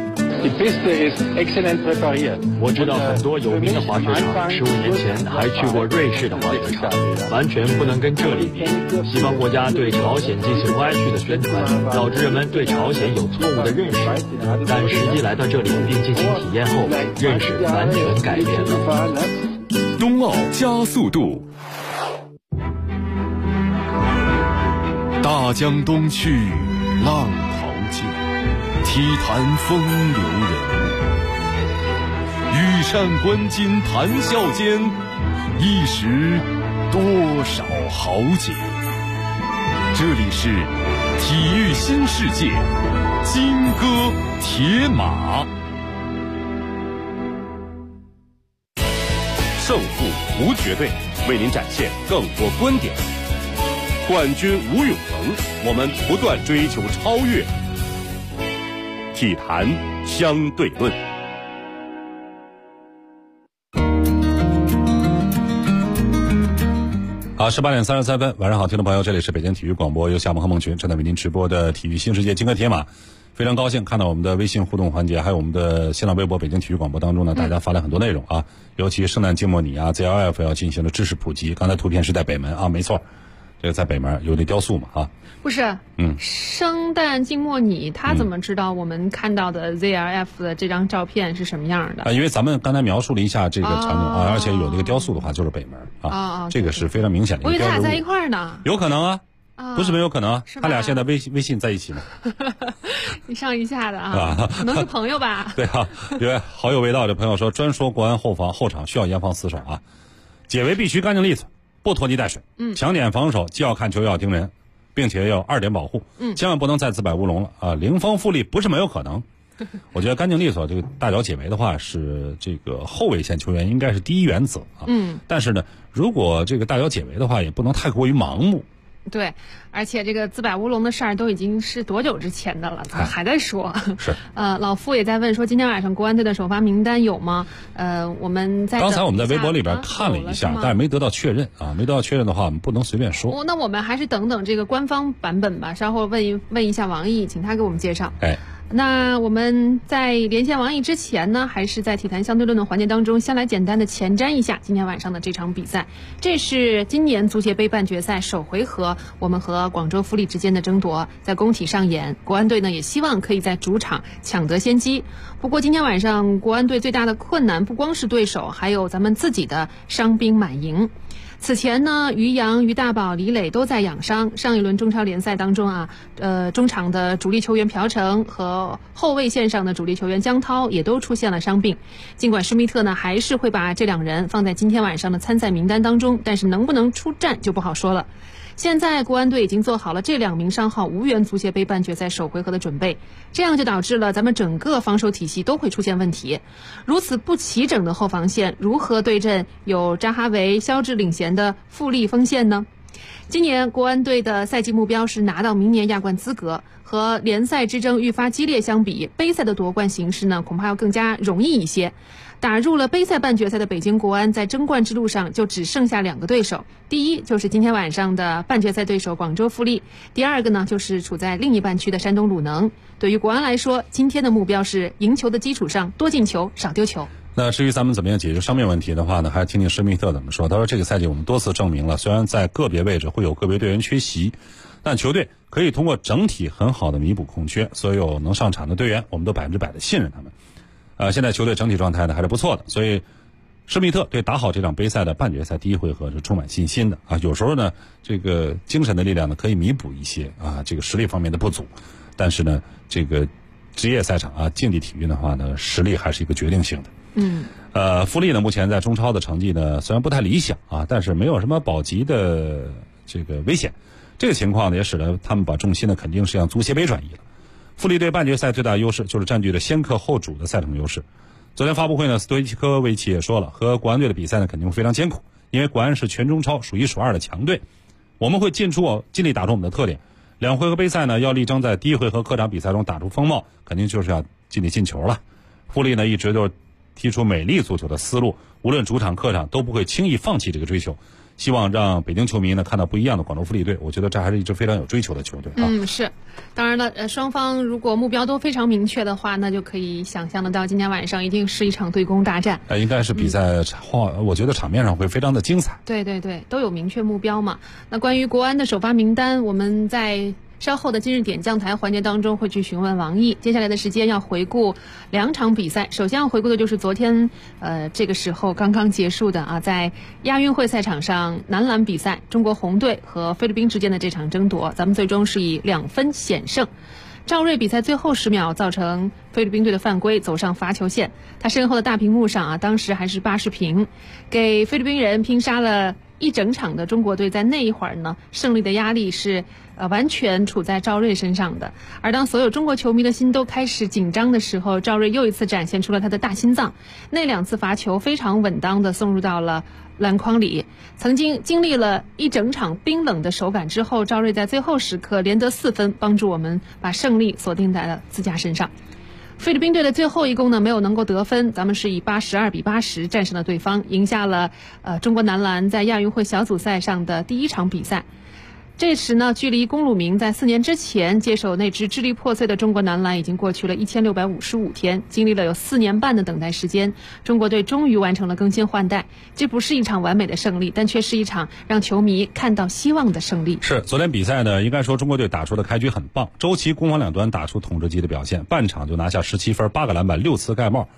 我知道很多有名的滑雪场，15年前还去过瑞士的滑雪场，完全不能跟这里比。西方国家对朝鲜进行歪曲的宣传，导致人们对朝鲜有错误的认识，但实际来到这里并进行体验后，认识完全改变了。” 冬奥加速度。大江东去，浪淘尽，体坛风流人物。羽扇纶巾谈笑间，一时多少豪杰。这里是体育新世界，金戈铁马。 胜负无绝对，为您展现更多观点。冠军无永恒，我们不断追求超越。体坛相对论。 好，18点33分，晚上好，听众朋友，这里是北京体育广播，由夏萌和孟群正在为您直播的体育新世界金戈铁马。非常高兴看到我们的微信互动环节，还有我们的新浪微博北京体育广播当中呢，大家发来很多内容啊，尤其圣诞静默拟啊 ZLF 要进行了知识普及。刚才图片是在北门啊，没错，这个在北门有那雕塑嘛啊。 不是，圣诞静默拟他怎么知道我们看到的 ZLF 的这张照片是什么样的？ 因为咱们刚才描述了一下这个场景啊，而且有那个雕塑的话就是北门啊，这个是非常明显的。 我以为他俩在一块儿呢。 有可能啊。 不是没有可能，他俩现在微信在一起呢。 一上一下的啊，可能是朋友吧。 对啊，因为好有味道。这朋友说，专说国安后场需要严防死守啊，解围必须干净利索，不拖泥带水。强点防守，既要看球又要盯人，并且要2点保护。千万不能再自摆乌龙了啊！零封复利不是没有可能。我觉得干净利索，这个大脚解围的话，是这个后卫线球员应该是第一原则啊。但是呢，如果这个大脚解围的话，也不能太过于盲目。 对，而且这个自摆乌龙的事儿都已经是多久之前的了，还在说。 是。 老傅也在问说，今天晚上国安队的首发名单有吗？我们在刚才我们在微博里边看了一下，但是没得到确认啊，没得到确认的话，我们不能随便说。 那我们还是等等这个官方版本吧，稍后问一下王毅，请他给我们介绍。那我们在连线王毅之前呢，还是在体坛相对论的环节当中，先来简单的前瞻一下今天晚上的这场比赛。这是今年足协杯半决赛首回合，我们和广州富力之间的争夺在工体上演。国安队呢也希望可以在主场抢得先机。不过今天晚上国安队最大的困难不光是对手，还有咱们自己的伤兵满营。此前呢，于洋、于大宝、李磊都在养伤。上一轮中超联赛当中啊，中场的主力球员朴成和后卫线上的主力球员江涛也都出现了伤病。尽管施密特呢还是会把这2人放在今天晚上的参赛名单当中，但是能不能出战就不好说了。现在国安队已经做好了这2名伤号无缘足协杯半决赛首回合的准备，这样就导致了咱们整个防守体系都会出现问题。如此不齐整的后防线，如何对阵有扎哈维、肖智领衔的富力锋线呢？今年国安队的赛季目标是拿到明年亚冠资格，和联赛之争愈发激烈相比，杯赛的夺冠形势呢恐怕要更加容易一些。打入了杯赛半决赛的北京国安在争冠之路上就只剩下2个对手，第一就是今天晚上的半决赛对手广州富力，第二个呢就是处在另一半区的山东鲁能。对于国安来说，今天的目标是赢球的基础上多进球少丢球。 那至于咱们怎么样解决伤病问题的话呢，还是听听施密特怎么说。他说这个赛季我们多次证明了，虽然在个别位置会有个别队员缺席，但球队可以通过整体很好的弥补空缺，所有能上场的队员我们都100%的信任他们。现在球队整体状态呢还是不错的，所以施密特对打好这场杯赛的半决赛第一回合是充满信心的啊。有时候呢，这个精神的力量呢可以弥补一些啊这个实力方面的不足，但是呢，这个职业赛场啊竞技体育的话呢，实力还是一个决定性的。富力呢目前在中超的成绩呢虽然不太理想啊，但是没有什么保级的这个危险。这个情况呢也使得他们把重心呢肯定是向足协杯转移了。富力队半决赛最大优势就是占据了先客后主的赛程优势。昨天发布会呢，斯托伊科维奇也说了，和国安队的比赛呢肯定会非常艰苦，因为国安是全中超数1数2的强队，我们会尽力打出我们的特点。2回合杯赛呢要力争在第一回合客场比赛中打出风貌，肯定就是要尽力进球了。富力呢一直就踢出美丽足球的思路，无论主场客场都不会轻易放弃这个追求。希望让北京球迷呢看到不一样的广州富力队，我觉得这还是一支非常有追求的球队啊。 是，当然了，双方如果目标都非常明确的话，那就可以想象得到今天晚上一定是一场对攻大战。 应该是比赛我觉得场面上会非常的精彩。 对对对，都有明确目标嘛。那关于国安的首发名单，我们在稍后的今日点将台环节当中会去询问王毅。接下来的时间要回顾2场比赛，首先要回顾的就是昨天这个时候刚刚结束的在亚运会赛场上男篮比赛，中国红队和菲律宾之间的这场争夺，咱们最终是以2分险胜。赵睿比赛最后10秒造成菲律宾队的犯规，走上罚球线，他身后的大屏幕上当时还是80平，给菲律宾人拼杀了一整场的中国队在那一会儿呢，胜利的压力是完全处在赵睿身上的。而当所有中国球迷的心都开始紧张的时候，赵睿又一次展现出了他的大心脏，那2次罚球非常稳当的送入到了篮筐里。曾经经历了一整场冰冷的手感之后，赵睿在最后时刻连得4分，帮助我们把胜利锁定在了自家身上。菲律宾队的最后一攻呢没有能够得分，咱们是以82比80战胜了对方，赢下了中国男篮在亚运会小组赛上的第1场比赛。这时呢，距离龚鲁明在4年之前接手那支支离破碎的中国男篮已经过去了1655天，经历了有4年半的等待时间，中国队终于完成了更新换代。这不是一场完美的胜利，但却是一场让球迷看到希望的胜利。 是，昨天比赛呢，应该说中国队打出的开局很棒，周琦攻防两端打出统治级的表现，半场就拿下17分、8个篮板、6次盖帽，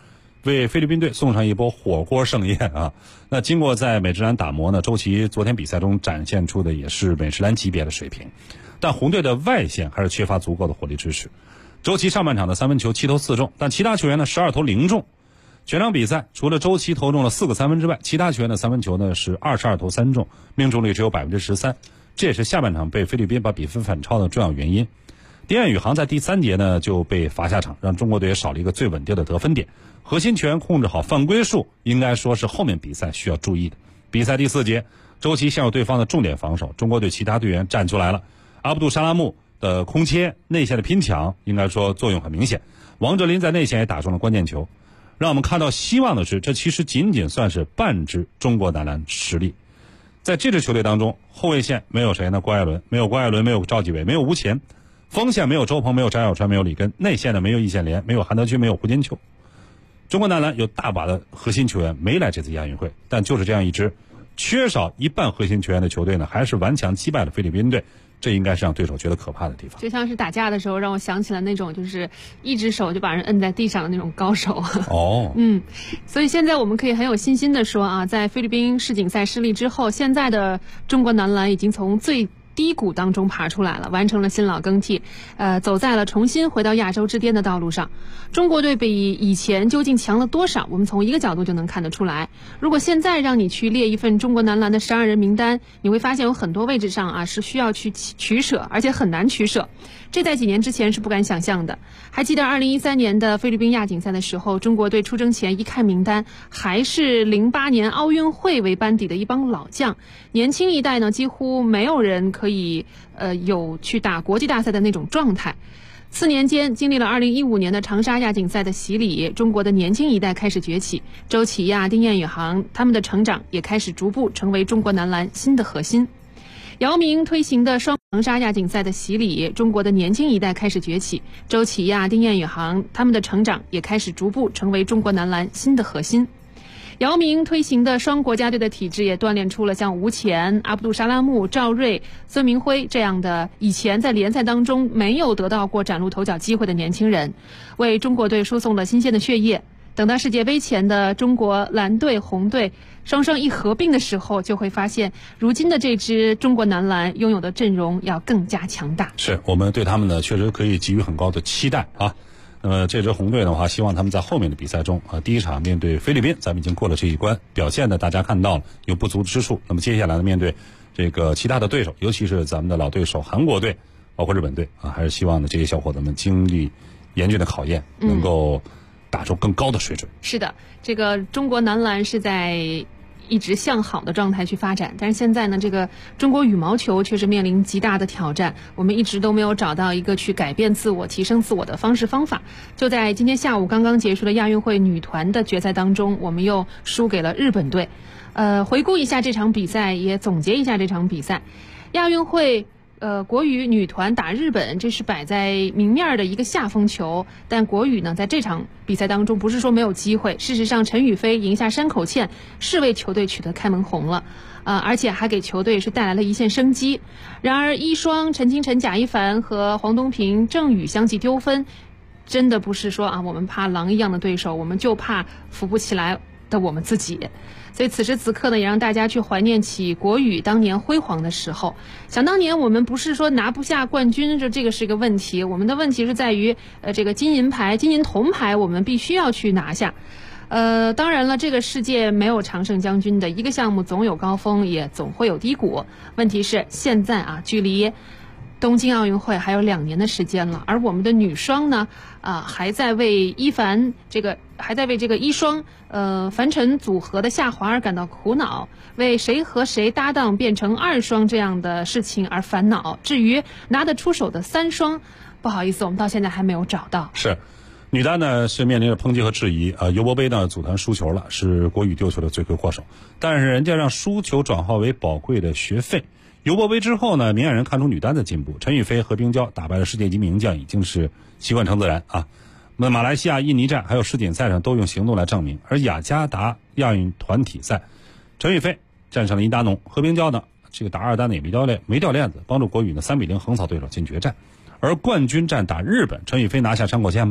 为菲律宾队送上一波火锅盛宴啊！那经过在美职篮打磨呢，周琦昨天比赛中展现出的也是美职篮级别的水平，但红队的外线还是缺乏足够的火力支持。周琦上半场的三分球7投4中，但其他球员呢12投0中。全场比赛除了周琦投中了4个三分之外，其他球员的三分球呢是22投3中，命中率只有13%，这也是下半场被菲律宾把比分反超的重要原因。丁彦雨航在第3节呢就被罚下场，让中国队也少了一个最稳定的得分点。核心球员控制好犯规数，应该说是后面比赛需要注意的。比赛第4节，周琦陷入对方的重点防守，中国队其他队员站出来了。阿卜杜沙拉木的空切、内线的拼抢，应该说作用很明显。王哲林在内线也打中了关键球。让我们看到希望的是，这其实仅仅算是半支中国男篮实力。在这支球队当中，后卫线没有谁呢？郭艾伦，没有郭艾伦，没有赵继伟，没有吴前。锋线没有周鹏，没有翟小川，没有李根。内线呢没有易建联，没有韩德君，没有胡金秋。中国男篮有大把的核心球员没来这次亚运会，但就是这样一支缺少一半核心球员的球队呢，还是顽强击败了菲律宾队。这应该是让对手觉得可怕的地方。 就像是打架的时候，让我想起了那种就是一只手就把人摁在地上的那种高手。 哦， 所以现在我们可以很有信心的说啊，在菲律宾世锦赛失利之后，现在的中国男篮已经从最低谷当中爬出来了，完成了新老更替，走在了重新回到亚洲之巅的道路上。中国队比以前究竟强了多少？我们从一个角度就能看得出来。如果现在让你去列一份中国男篮的12人名单，你会发现有很多位置上啊是需要去取舍，而且很难取舍。这在几年之前是不敢想象的。还记得2013年的菲律宾亚锦赛的时候，中国队出征前一看名单，还是08年奥运会为班底的一帮老将，年轻一代呢几乎没有人可以有去打国际大赛的那种状态。4年间经历了2015年的长沙亚锦赛的洗礼，中国的年轻一代开始崛起，周琦呀、丁彦雨航他们的成长也开始逐步成为中国男篮新的核心。姚明推行的双长沙亚锦赛的洗礼，中国的年轻一代开始崛起，周琦呀、丁彦雨航他们的成长也开始逐步成为中国男篮新的核心。姚明推行的双国家队的体制也锻炼出了像吴前、阿卜杜沙拉木、赵睿、孙明辉这样的以前在联赛当中没有得到过崭露头角机会的年轻人，为中国队输送了新鲜的血液。等到世界杯前的中国蓝队、红队双双一合并的时候，就会发现如今的这支中国男篮拥有的阵容要更加强大。 是我们对他们呢确实可以给予很高的期待啊。那么这支红队的话，希望他们在后面的比赛中第一场面对菲律宾，咱们已经过了这一关，表现的大家看到了有不足之处。那么接下来呢，面对这个其他的对手，尤其是咱们的老对手韩国队，包括日本队啊，还是希望呢这些小伙子们经历严峻的考验，能够打出更高的水准。 是的，这个中国男篮是在一直向好的状态去发展，但是现在呢，这个中国羽毛球却是面临极大的挑战，我们一直都没有找到一个去改变自我、提升自我的方式方法。就在今天下午刚刚结束的亚运会女团的决赛当中，我们又输给了日本队。回顾一下这场比赛，也总结一下这场比赛。亚运会国羽女团打日本，这是摆在明面的一个下风球，但国羽呢在这场比赛当中不是说没有机会，事实上陈雨菲赢下山口茜是为球队取得开门红了，而且还给球队是带来了一线生机。然而一双陈清晨、贾一凡和黄东萍、郑宇相继丢分，真的不是说啊我们怕狼一样的对手，我们就怕扶不起来的我们自己。所以此时此刻呢，也让大家去怀念起国羽当年辉煌的时候。想当年我们不是说拿不下冠军，这个是一个问题，我们的问题是在于这个金银牌、金银铜牌我们必须要去拿下。当然了，这个世界没有常胜将军的，一个项目总有高峰，也总会有低谷。问题是现在啊，距离东京奥运会还有2年的时间了，而我们的女双呢，还在为这个一双樊晨组合的下滑而感到苦恼，为谁和谁搭档变成2双这样的事情而烦恼。至于拿得出手的3双，不好意思，我们到现在还没有找到。 是。女单呢是面临着抨击和质疑，尤伯杯呢组团输球了，是国羽丢球的罪魁祸首，但是人家让输球转化为宝贵的学费。尤伯杯之后呢，明眼人看出女单的进步，陈雨菲和冰娇打败了世界级名将，已经是习惯成自然啊。那马来西亚、印尼站还有世锦赛上都用行动来证明。而雅加达亚运团体赛，陈雨菲战胜了伊达农，和冰娇呢这个打2单呢也没掉链子，帮助国羽呢3-0横扫对手进决战。而冠军战打日本，陈雨菲拿下山口茜吗？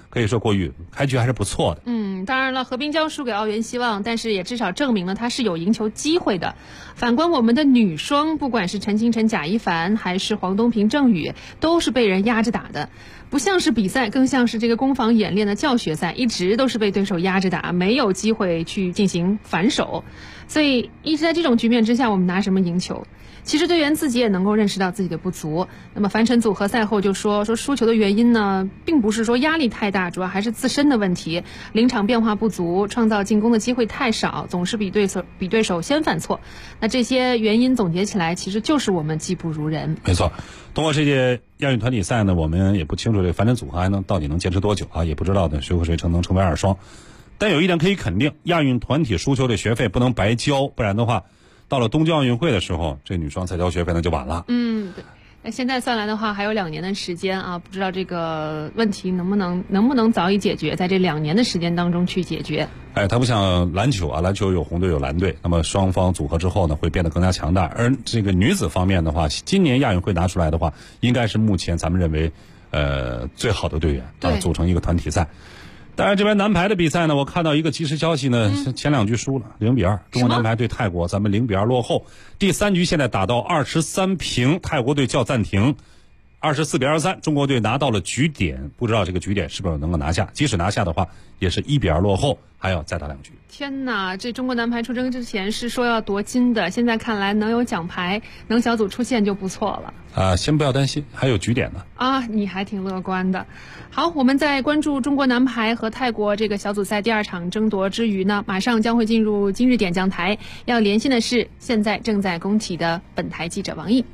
可以说国羽开局还是不错的。 当然了，何冰娇输给奥原希望，但是也至少证明了她是有赢球机会的。反观我们的女双，不管是陈清晨、贾一凡，还是黄东萍、郑宇，都是被人压着打的，不像是比赛，更像是这个攻防演练的教学赛，一直都是被对手压着打，没有机会去进行反手。所以一直在这种局面之下，我们拿什么赢球？其实队员自己也能够认识到自己的不足。那么樊晨组合赛后就说输球的原因呢，并不是说压力太大，主要还是自身的问题，临场变化不足，创造进攻的机会太少，总是比对手先犯错。那这些原因总结起来，其实就是我们技不如人。 没错，通过这届亚运团体赛呢，我们也不清楚这樊晨组合到底能坚持多久啊，也不知道呢谁和谁能成为2双。但有一点可以肯定，亚运团体输球的学费不能白交，不然的话到了东京奥运会的时候，这女双再交学费那就晚了。 对。那现在算来的话，还有2年的时间啊，不知道这个问题能不能早已解决，在这2年的时间当中去解决。 它不像篮球啊，篮球有红队有蓝队，那么双方组合之后呢，会变得更加强大。而这个女子方面的话，今年亚运会拿出来的话，应该是目前咱们认为最好的队员啊，组成一个团体赛。当然，这边男排的比赛呢，我看到一个即时消息呢，前2局输了0-2，中国男排对泰国，咱们0-2落后。第3局现在打到23平，泰国队叫暂停，24-23，中国队拿到了局点，不知道这个局点是不是能够拿下？即使拿下的话，也是1-2落后，还要再打2局。 天哪，这中国男排出征之前是说要夺金的，现在看来能有奖牌，能小组出线就不错了。 先不要担心，还有局点呢。 你还挺乐观的。好，我们在关注中国男排和泰国这个小组赛第2场争夺之余呢，马上将会进入今日点将台，要连线的是现在正在工体的本台记者王毅。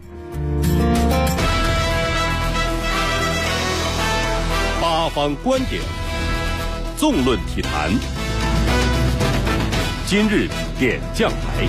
八方观点，纵论体坛，今日点将台。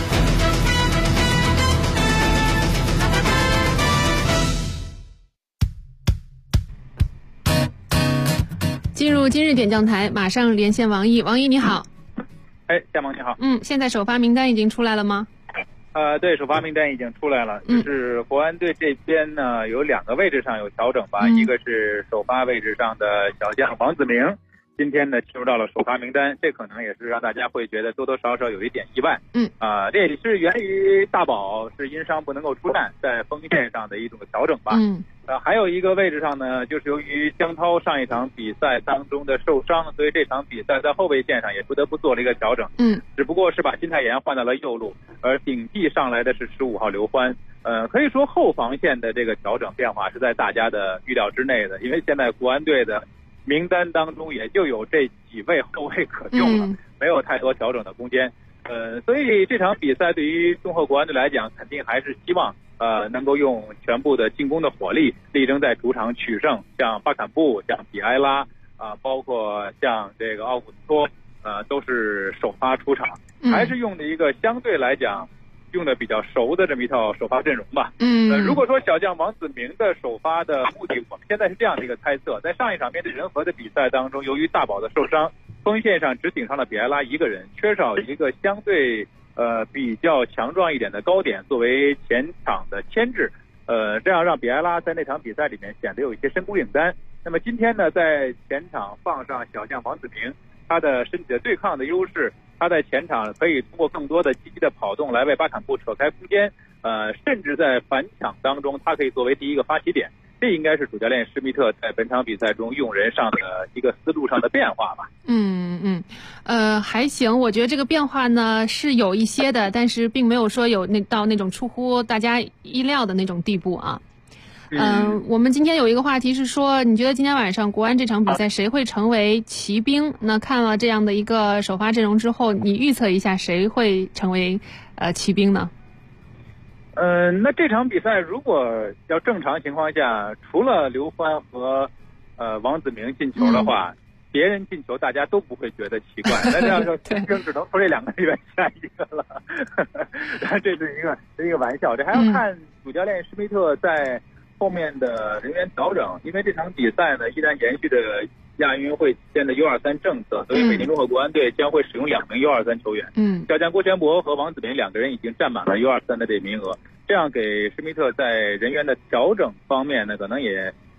进入今日点将台，马上连线王毅。王毅你好。 夏萌你好。 现在首发名单已经出来了吗？ 对，首发名单已经出来了，就是国安队这边呢有2个位置上有调整吧，一个是首发位置上的小将王子明，今天呢进入到了首发名单，这可能也是让大家会觉得多多少少有一点意外。这也是源于大宝是因伤不能够出战，在锋线上的一种调整吧。还有一个位置上呢，就是由于江涛上一场比赛当中的受伤，所以这场比赛在后卫线上也不得不做了一个调整。只不过是把金泰妍换到了右路，而顶替上来的是15号刘欢。可以说后防线的这个调整变化是在大家的预料之内的，因为现在国安队的名单当中也就有这几位后卫可用了，没有太多调整的空间。所以这场比赛对于综合国安队来讲，肯定还是希望能够用全部的进攻的火力力争在主场取胜，像巴坎布、像比埃拉包括像这个奥古斯托都是首发出场，还是用的一个相对来讲用的比较熟的这么一套首发阵容吧。如果说小将王子明的首发的目的，我们现在是这样的一个猜测，在上一场面对人和的比赛当中，由于大宝的受伤，锋线上只顶上了比埃拉一个人，缺少一个相对比较强壮一点的高点作为前场的牵制，这样让比埃拉在那场比赛里面显得有一些身孤影单。那么今天呢，在前场放上小将王子明，他的身体的对抗的优势，他在前场可以通过更多的积极的跑动来为巴坎布扯开空间，甚至在反抢当中，他可以作为第一个发起点。这应该是主教练施密特在本场比赛中用人上的一个思路上的变化吧。 还行，我觉得这个变化呢是有一些的，但是并没有说有到那种出乎大家意料的那种地步啊。我们今天有一个话题是说，你觉得今天晚上国安这场比赛谁会成为骑兵？那看了这样的一个首发阵容之后，你预测一下谁会成为骑兵呢？ 那这场比赛如果要正常情况下，除了刘欢和王子明进球的话，别人进球大家都不会觉得奇怪。那这样说，真正只能从这2个里面选一个了。这是一个玩笑，这还要看主教练施密特在后面的人员调整，因为这场比赛呢依然延续着亚运会期间的 U23 政策，所以北京中国国安队将会使用2名 U23 球员。小将郭全博和王子明2个人已经占满了 U23 的这名额，这样给施密特在人员的调整方面呢，可能也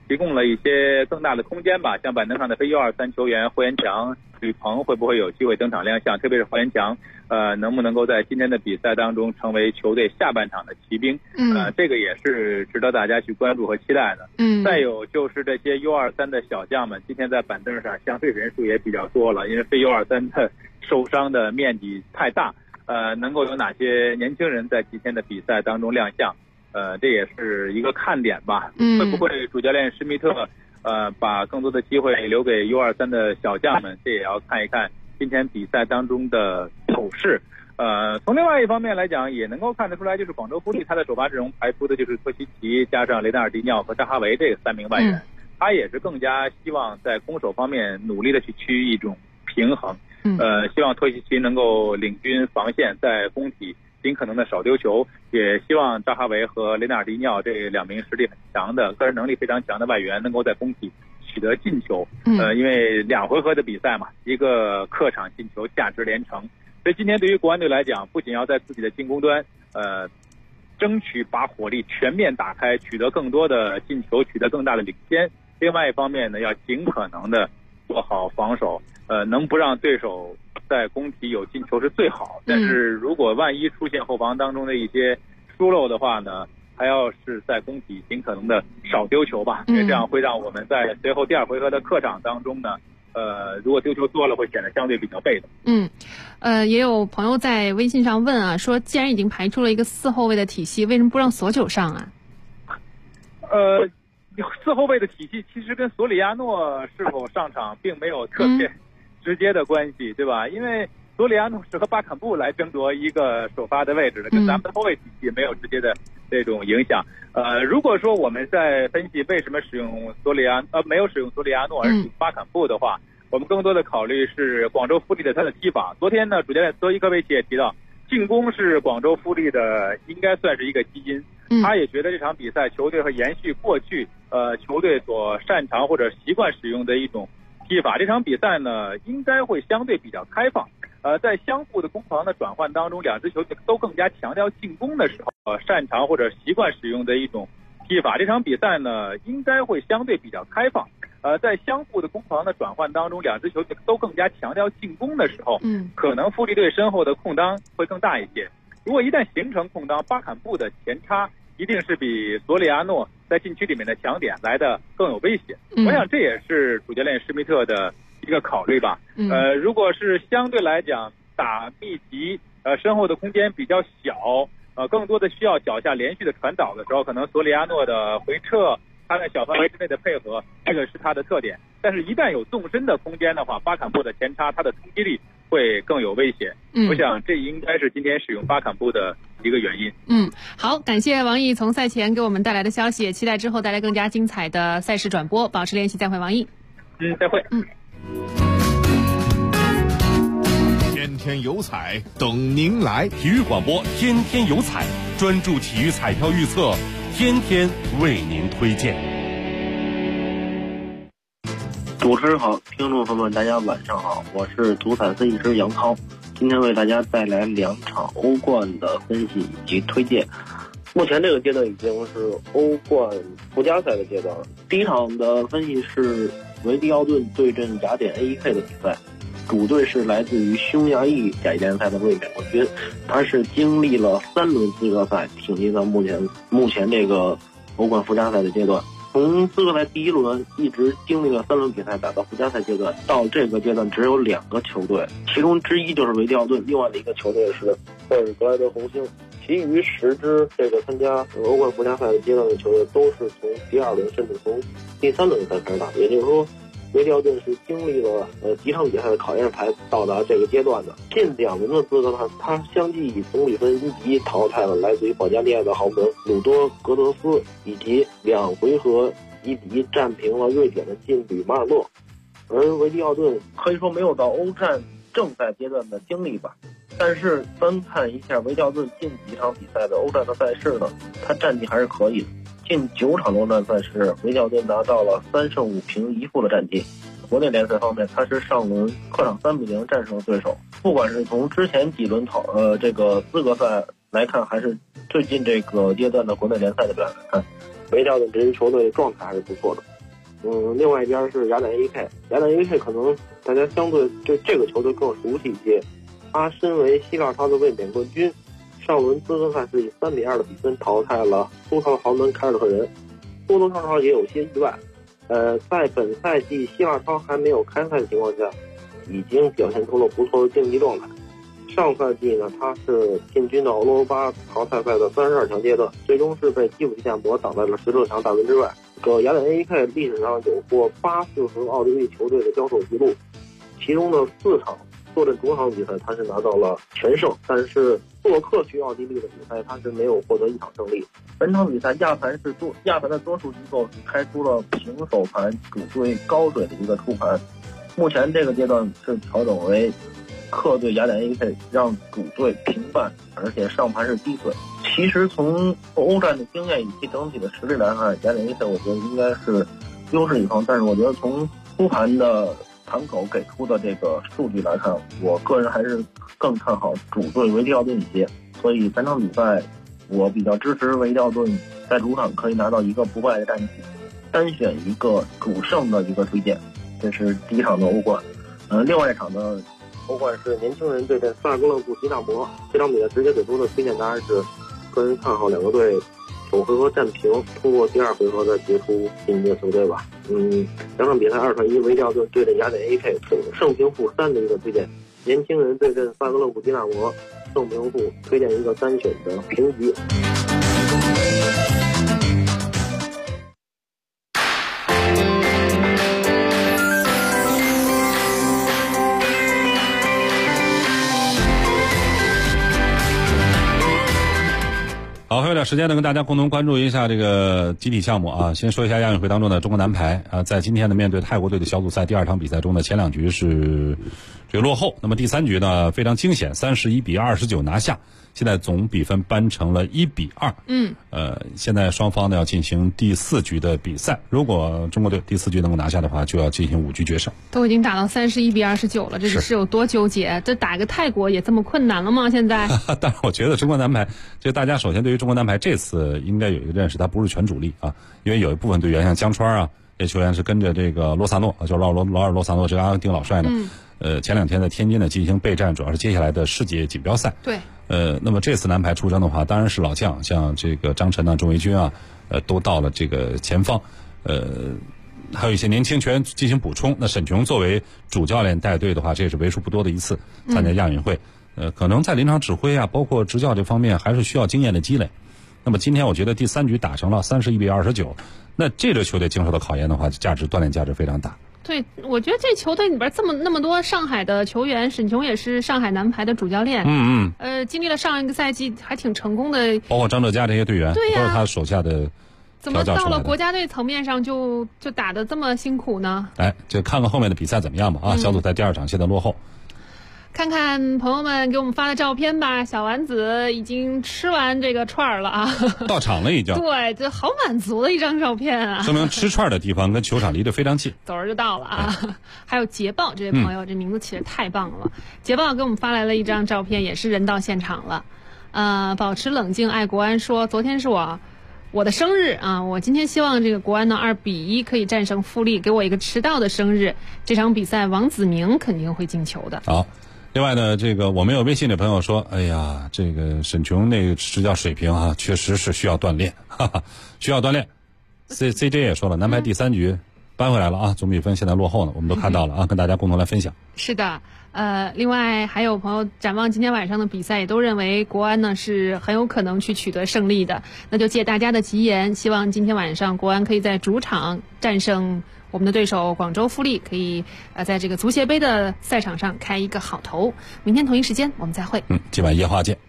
提供了一些更大的空间吧。像板凳上的非 U23 球员霍元强、吕鹏会不会有机会登场亮相？特别是霍元强，能不能够在今天的比赛当中成为球队下半场的骑兵？这个也是值得大家去关注和期待的。再有就是这些 U23 的小将们，今天在板凳上相对人数也比较多了，因为非 U23 的受伤的面积太大。能够有哪些年轻人在今天的比赛当中亮相？这也是一个看点吧。会不会主教练施密特把更多的机会留给 U23 的小将们？这也要看一看今天比赛当中的走势。从另外一方面来讲，也能够看得出来，就是广州富力他的首发阵容排出的就是托西奇加上雷纳尔迪尼奥和扎哈维这3名外援，他也是更加希望在攻守方面努力的去趋于一种平衡。希望托西奇能够领军防线，在攻体尽可能的少丢球，也希望扎哈维和雷纳尔迪尼奥这2名实力很强的、个人能力非常强的外援能够在攻体取得进球。因为2回合的比赛嘛，一个客场进球价值连城，所以今天对于国安队来讲，不仅要在自己的进攻端争取把火力全面打开，取得更多的进球，取得更大的领先，另外一方面呢，要尽可能的做好防守，能不让对手在攻体有进球是最好。但是如果万一出现后防当中的一些疏漏的话呢，还要是在攻体尽可能的少丢球吧，这样会让我们在随后第2回合的客场当中呢，如果丢球多了，会显得相对比较被动。 也有朋友在微信上问啊，说既然已经排出了一个4后卫的体系，为什么不让索九上啊 ？4后卫的体系其实跟索里亚诺是否上场并没有特别直接的关系，对吧？因为索里亚诺是和巴坎布来争夺一个首发的位置的，跟咱们的后卫体系没有直接的这种影响。如果说我们在分析为什么没有使用索里亚诺而使用巴坎布的话，我们更多的考虑是广州富力的他的踢法。昨天呢，主教练斯托伊科维奇也提到，进攻是广州富力的应该算是一个基因。他也觉得这场比赛球队会延续过去球队所擅长或者习惯使用的一种踢法。这场比赛呢，应该会相对比较开放。在相互的攻防的转换当中，2支球队都更加强调进攻的时候，擅长或者习惯使用的一种踢法。这场比赛呢，应该会相对比较开放。在相互的攻防的转换当中，2支球队都更加强调进攻的时候，可能富力队身后的空当会更大一些。如果一旦形成空当，巴坎布的前插一定是比索里亚诺在禁区里面的强点来的更有威胁。我想这也是主教练施密特的一个考虑吧。如果是相对来讲打密集，身后的空间比较小，更多的需要脚下连续的传导的时候，可能索里亚诺的回撤，他在小范围之内的配合，这个是他的特点。但是一旦有纵深的空间的话，巴坎布的前插他的冲击力会更有威胁。我想这应该是今天使用巴坎布的一个原因。 好，感谢王毅从赛前给我们带来的消息，也期待之后带来更加精彩的赛事转播，保持联系，再会王毅。 再会。 天天有彩等您来， 体育广播天天有彩，专注体育彩票预测，天天为您推荐。 主持人好，听众朋友们大家晚上好，我是足彩分析师杨涛，今天为大家带来2场欧冠的分析以及推荐。目前这个阶段已经是欧冠附加赛的阶段了。第一场的分析是维迪奥顿对阵雅典 AEK 的比赛，主队是来自于匈牙利甲级联赛的卫冕冠军，他是经历了3轮资格赛挺进到目前这个欧冠附加赛的阶段。从资格赛第1轮一直经历了3轮比赛，打到附加赛阶段，到这个阶段只有2个球队，其中之一就是维迪奥顿，另外的一个球队是赫尔格莱德红星。其余10支这个参加欧冠附加赛的阶段的球队都是从第2轮甚至从第3轮才开始打，也就是说维迪奥顿是经历了几场比赛的考验才到达这个阶段的。近2轮的资格赛，他相继以总比分1-1淘汰了来自于保加利亚的豪门鲁多格德斯，以及2回合1-1战平了瑞典的劲旅马尔默。而维迪奥顿可以说没有到欧战正赛阶段的经历吧，但是翻看一下维迪奥顿近几场比赛的欧战的赛事呢，他战绩还是可以的。近9场欧战赛事，维迪奥顿拿到了3胜5平1负的战绩。国内联赛方面，他是上轮客场3-0战胜了对手。不管是从之前几轮这个资格赛来看，还是最近这个阶段的国内联赛的表现来看，维迪奥顿这支球队的状态还是不错的。 另外一家是雅典 AK， 雅典 AK 可能大家相对对这个球队更熟悉一些。他身为希腊超的卫冕冠军，上轮资格赛是以3-2的比分淘汰了苏超豪门凯尔特人。多多少少也有些意外。在本赛季希腊超还没有开赛的情况下，已经表现出了不错的竞技状态。上赛季呢，他是进军到欧罗巴淘汰赛的32强阶段，最终是被基辅迪纳摩挡在了16强大门之外。雅典 AK 历史上有过8次和奥地利球队的交手记录，其中的4场坐镇主场比赛他是拿到了全胜，但是做客去奥地利的比赛他是没有获得1场胜利。本场比赛亚盘的多数机构是开出了平手盘，主队高水的一个出盘。目前这个阶段是调整为客队雅典 AK 让主队平半，而且上盘是低水。其实从欧战的经验以及整体的实力来看，雅典 AK 我觉得应该是优势一方，但是我觉得从出盘的盘口给出的这个数据来看，我个人还是更看好主队维迪奥顿一些。所以本场比赛我比较支持维迪奥顿在主场可以拿到一个不败的战绩，单选一个主胜的一个推荐。这是第一场的欧冠。另外一场的欧冠是年轻人对阵萨格勒布迪纳摩。这场比赛直接给出的推荐答案是个人看好两个队首回合战平，通过第2回合再决出晋级的球队吧。两场比赛2传1，维迪奥顿对阵雅典 AK， 胜平负3的一个推荐。年轻人对阵萨格勒布迪纳摩，胜平负推荐一个单选的平局。 好，还有点时间呢，跟大家共同关注一下这个集体项目啊。先说一下亚运会当中的中国男排啊，在今天呢面对泰国队的小组赛第2场比赛中呢，前2局是这个落后，那么第3局呢非常惊险，31-29拿下，现在总比分扳成了1-2。现在双方呢要进行第4局的比赛，如果中国队第4局能够拿下的话，就要进行5局决胜。 都已经打到31-29了，这是有多纠结？这打个泰国也这么困难了吗？现在？ 但是我觉得中国男排，就大家首先对于中国男排这次应该有一个认识，他不是全主力啊，因为有一部分队员像江川啊，这球员是跟着这个罗萨诺，就是劳尔罗萨诺这个阿根廷老帅呢。前2天在天津呢进行备战，主要是接下来的世界锦标赛。 对。 那么这次男排出征的话，当然是老将，像这个张晨啊、钟维军啊，都到了这个前方。还有一些年轻球员进行补充。那沈琼作为主教练带队的话，这也是为数不多的一次参加亚运会。可能在临场指挥啊，包括执教这方面，还是需要经验的积累。那么今天我觉得第3局打成了31-29，那这支球队经受的考验的话，锻炼价值非常大。 对，我觉得这球队里边那么多上海的球员，沈琼也是上海男排的主教练。经历了上一个赛季还挺成功的， 包括张哲嘉这些队员， 对呀， 都是他手下的。 怎么到了国家队层面上就打得这么辛苦呢？ 就看看后面的比赛怎么样吧啊！小组赛第2场现在落后。 看看朋友们给我们发的照片吧，小丸子已经吃完这个串儿了啊， 到场了已经。 对，这好满足的一张照片啊， 说明吃串的地方跟球场离得非常近， 走着就到了啊。还有捷豹这位朋友，这名字起得太棒了。捷豹给我们发来了一张照片，也是人到现场了。保持冷静爱国安说，昨天是我的生日啊，我今天希望这个国安呢2-1可以战胜富力，给我一个迟到的生日。这场比赛王子明肯定会进球的。 好。另外呢，这个我们有微信的朋友说，哎呀，这个沈琼那个执教水平啊，确实是需要锻炼，需要锻炼。CJ 也说了，男排第3局扳回来了啊，总比分现在落后呢，我们都看到了啊，跟大家共同来分享。 是的，另外还有朋友展望今天晚上的比赛，也都认为国安呢是很有可能去取得胜利的，那就借大家的吉言，希望今天晚上国安可以在主场战胜我们的对手广州富力，可以在这个足协杯的赛场上开一个好头。明天同一时间我们再会。 今晚夜话见。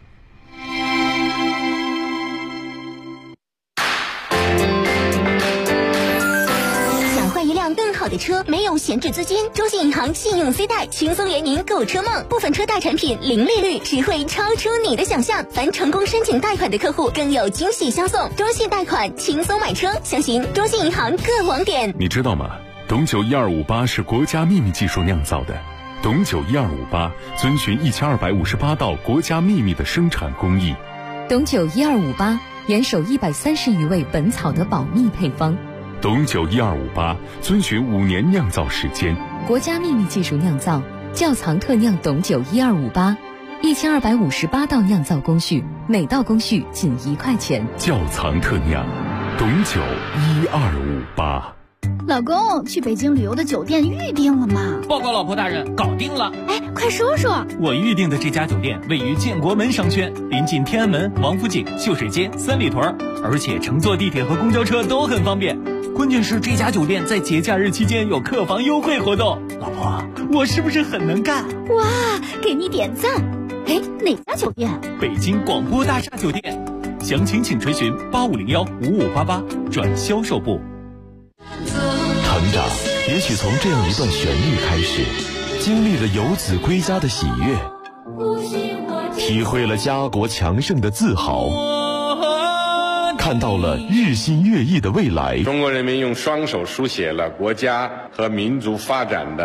想换一辆更好的车，没有闲置资金，中信银行信用 C 贷轻松圆您购车梦，部分车贷产品零利率，只会超出你的想象。凡成功申请贷款的客户更有惊喜相送，中信贷款轻松买车，详询中信银行各网点。 你知道吗？董酒1258是国家秘密技术酿造的，董酒1258遵循1258道国家秘密的生产工艺。 董酒1258严守130余味本草的保密配方， 董酒1258遵循5年酿造时间， 国家秘密技术酿造，窖藏特酿董酒1258，1258道酿造工序，每道工序仅1块钱。 窖藏特酿董酒1258。 老公，去北京旅游的酒店预定了吗？ 报告老婆大人，搞定了。 哎，快说说。 我预定的这家酒店位于建国门商圈，临近天安门、王府井、秀水街、三里屯，而且乘坐地铁和公交车都很方便。关键是这家酒店在节假日期间有客房优惠活动。老婆，我是不是很能干？ 哇，给你点赞。哎，哪家酒店？ 北京广播大厦酒店。详情请垂询8501-5588转销售部。 成长也许从这样一段旋律开始，经历了游子归家的喜悦，体会了家国强盛的自豪，看到了日新月异的未来。 中国人民用双手书写了国家和民族发展的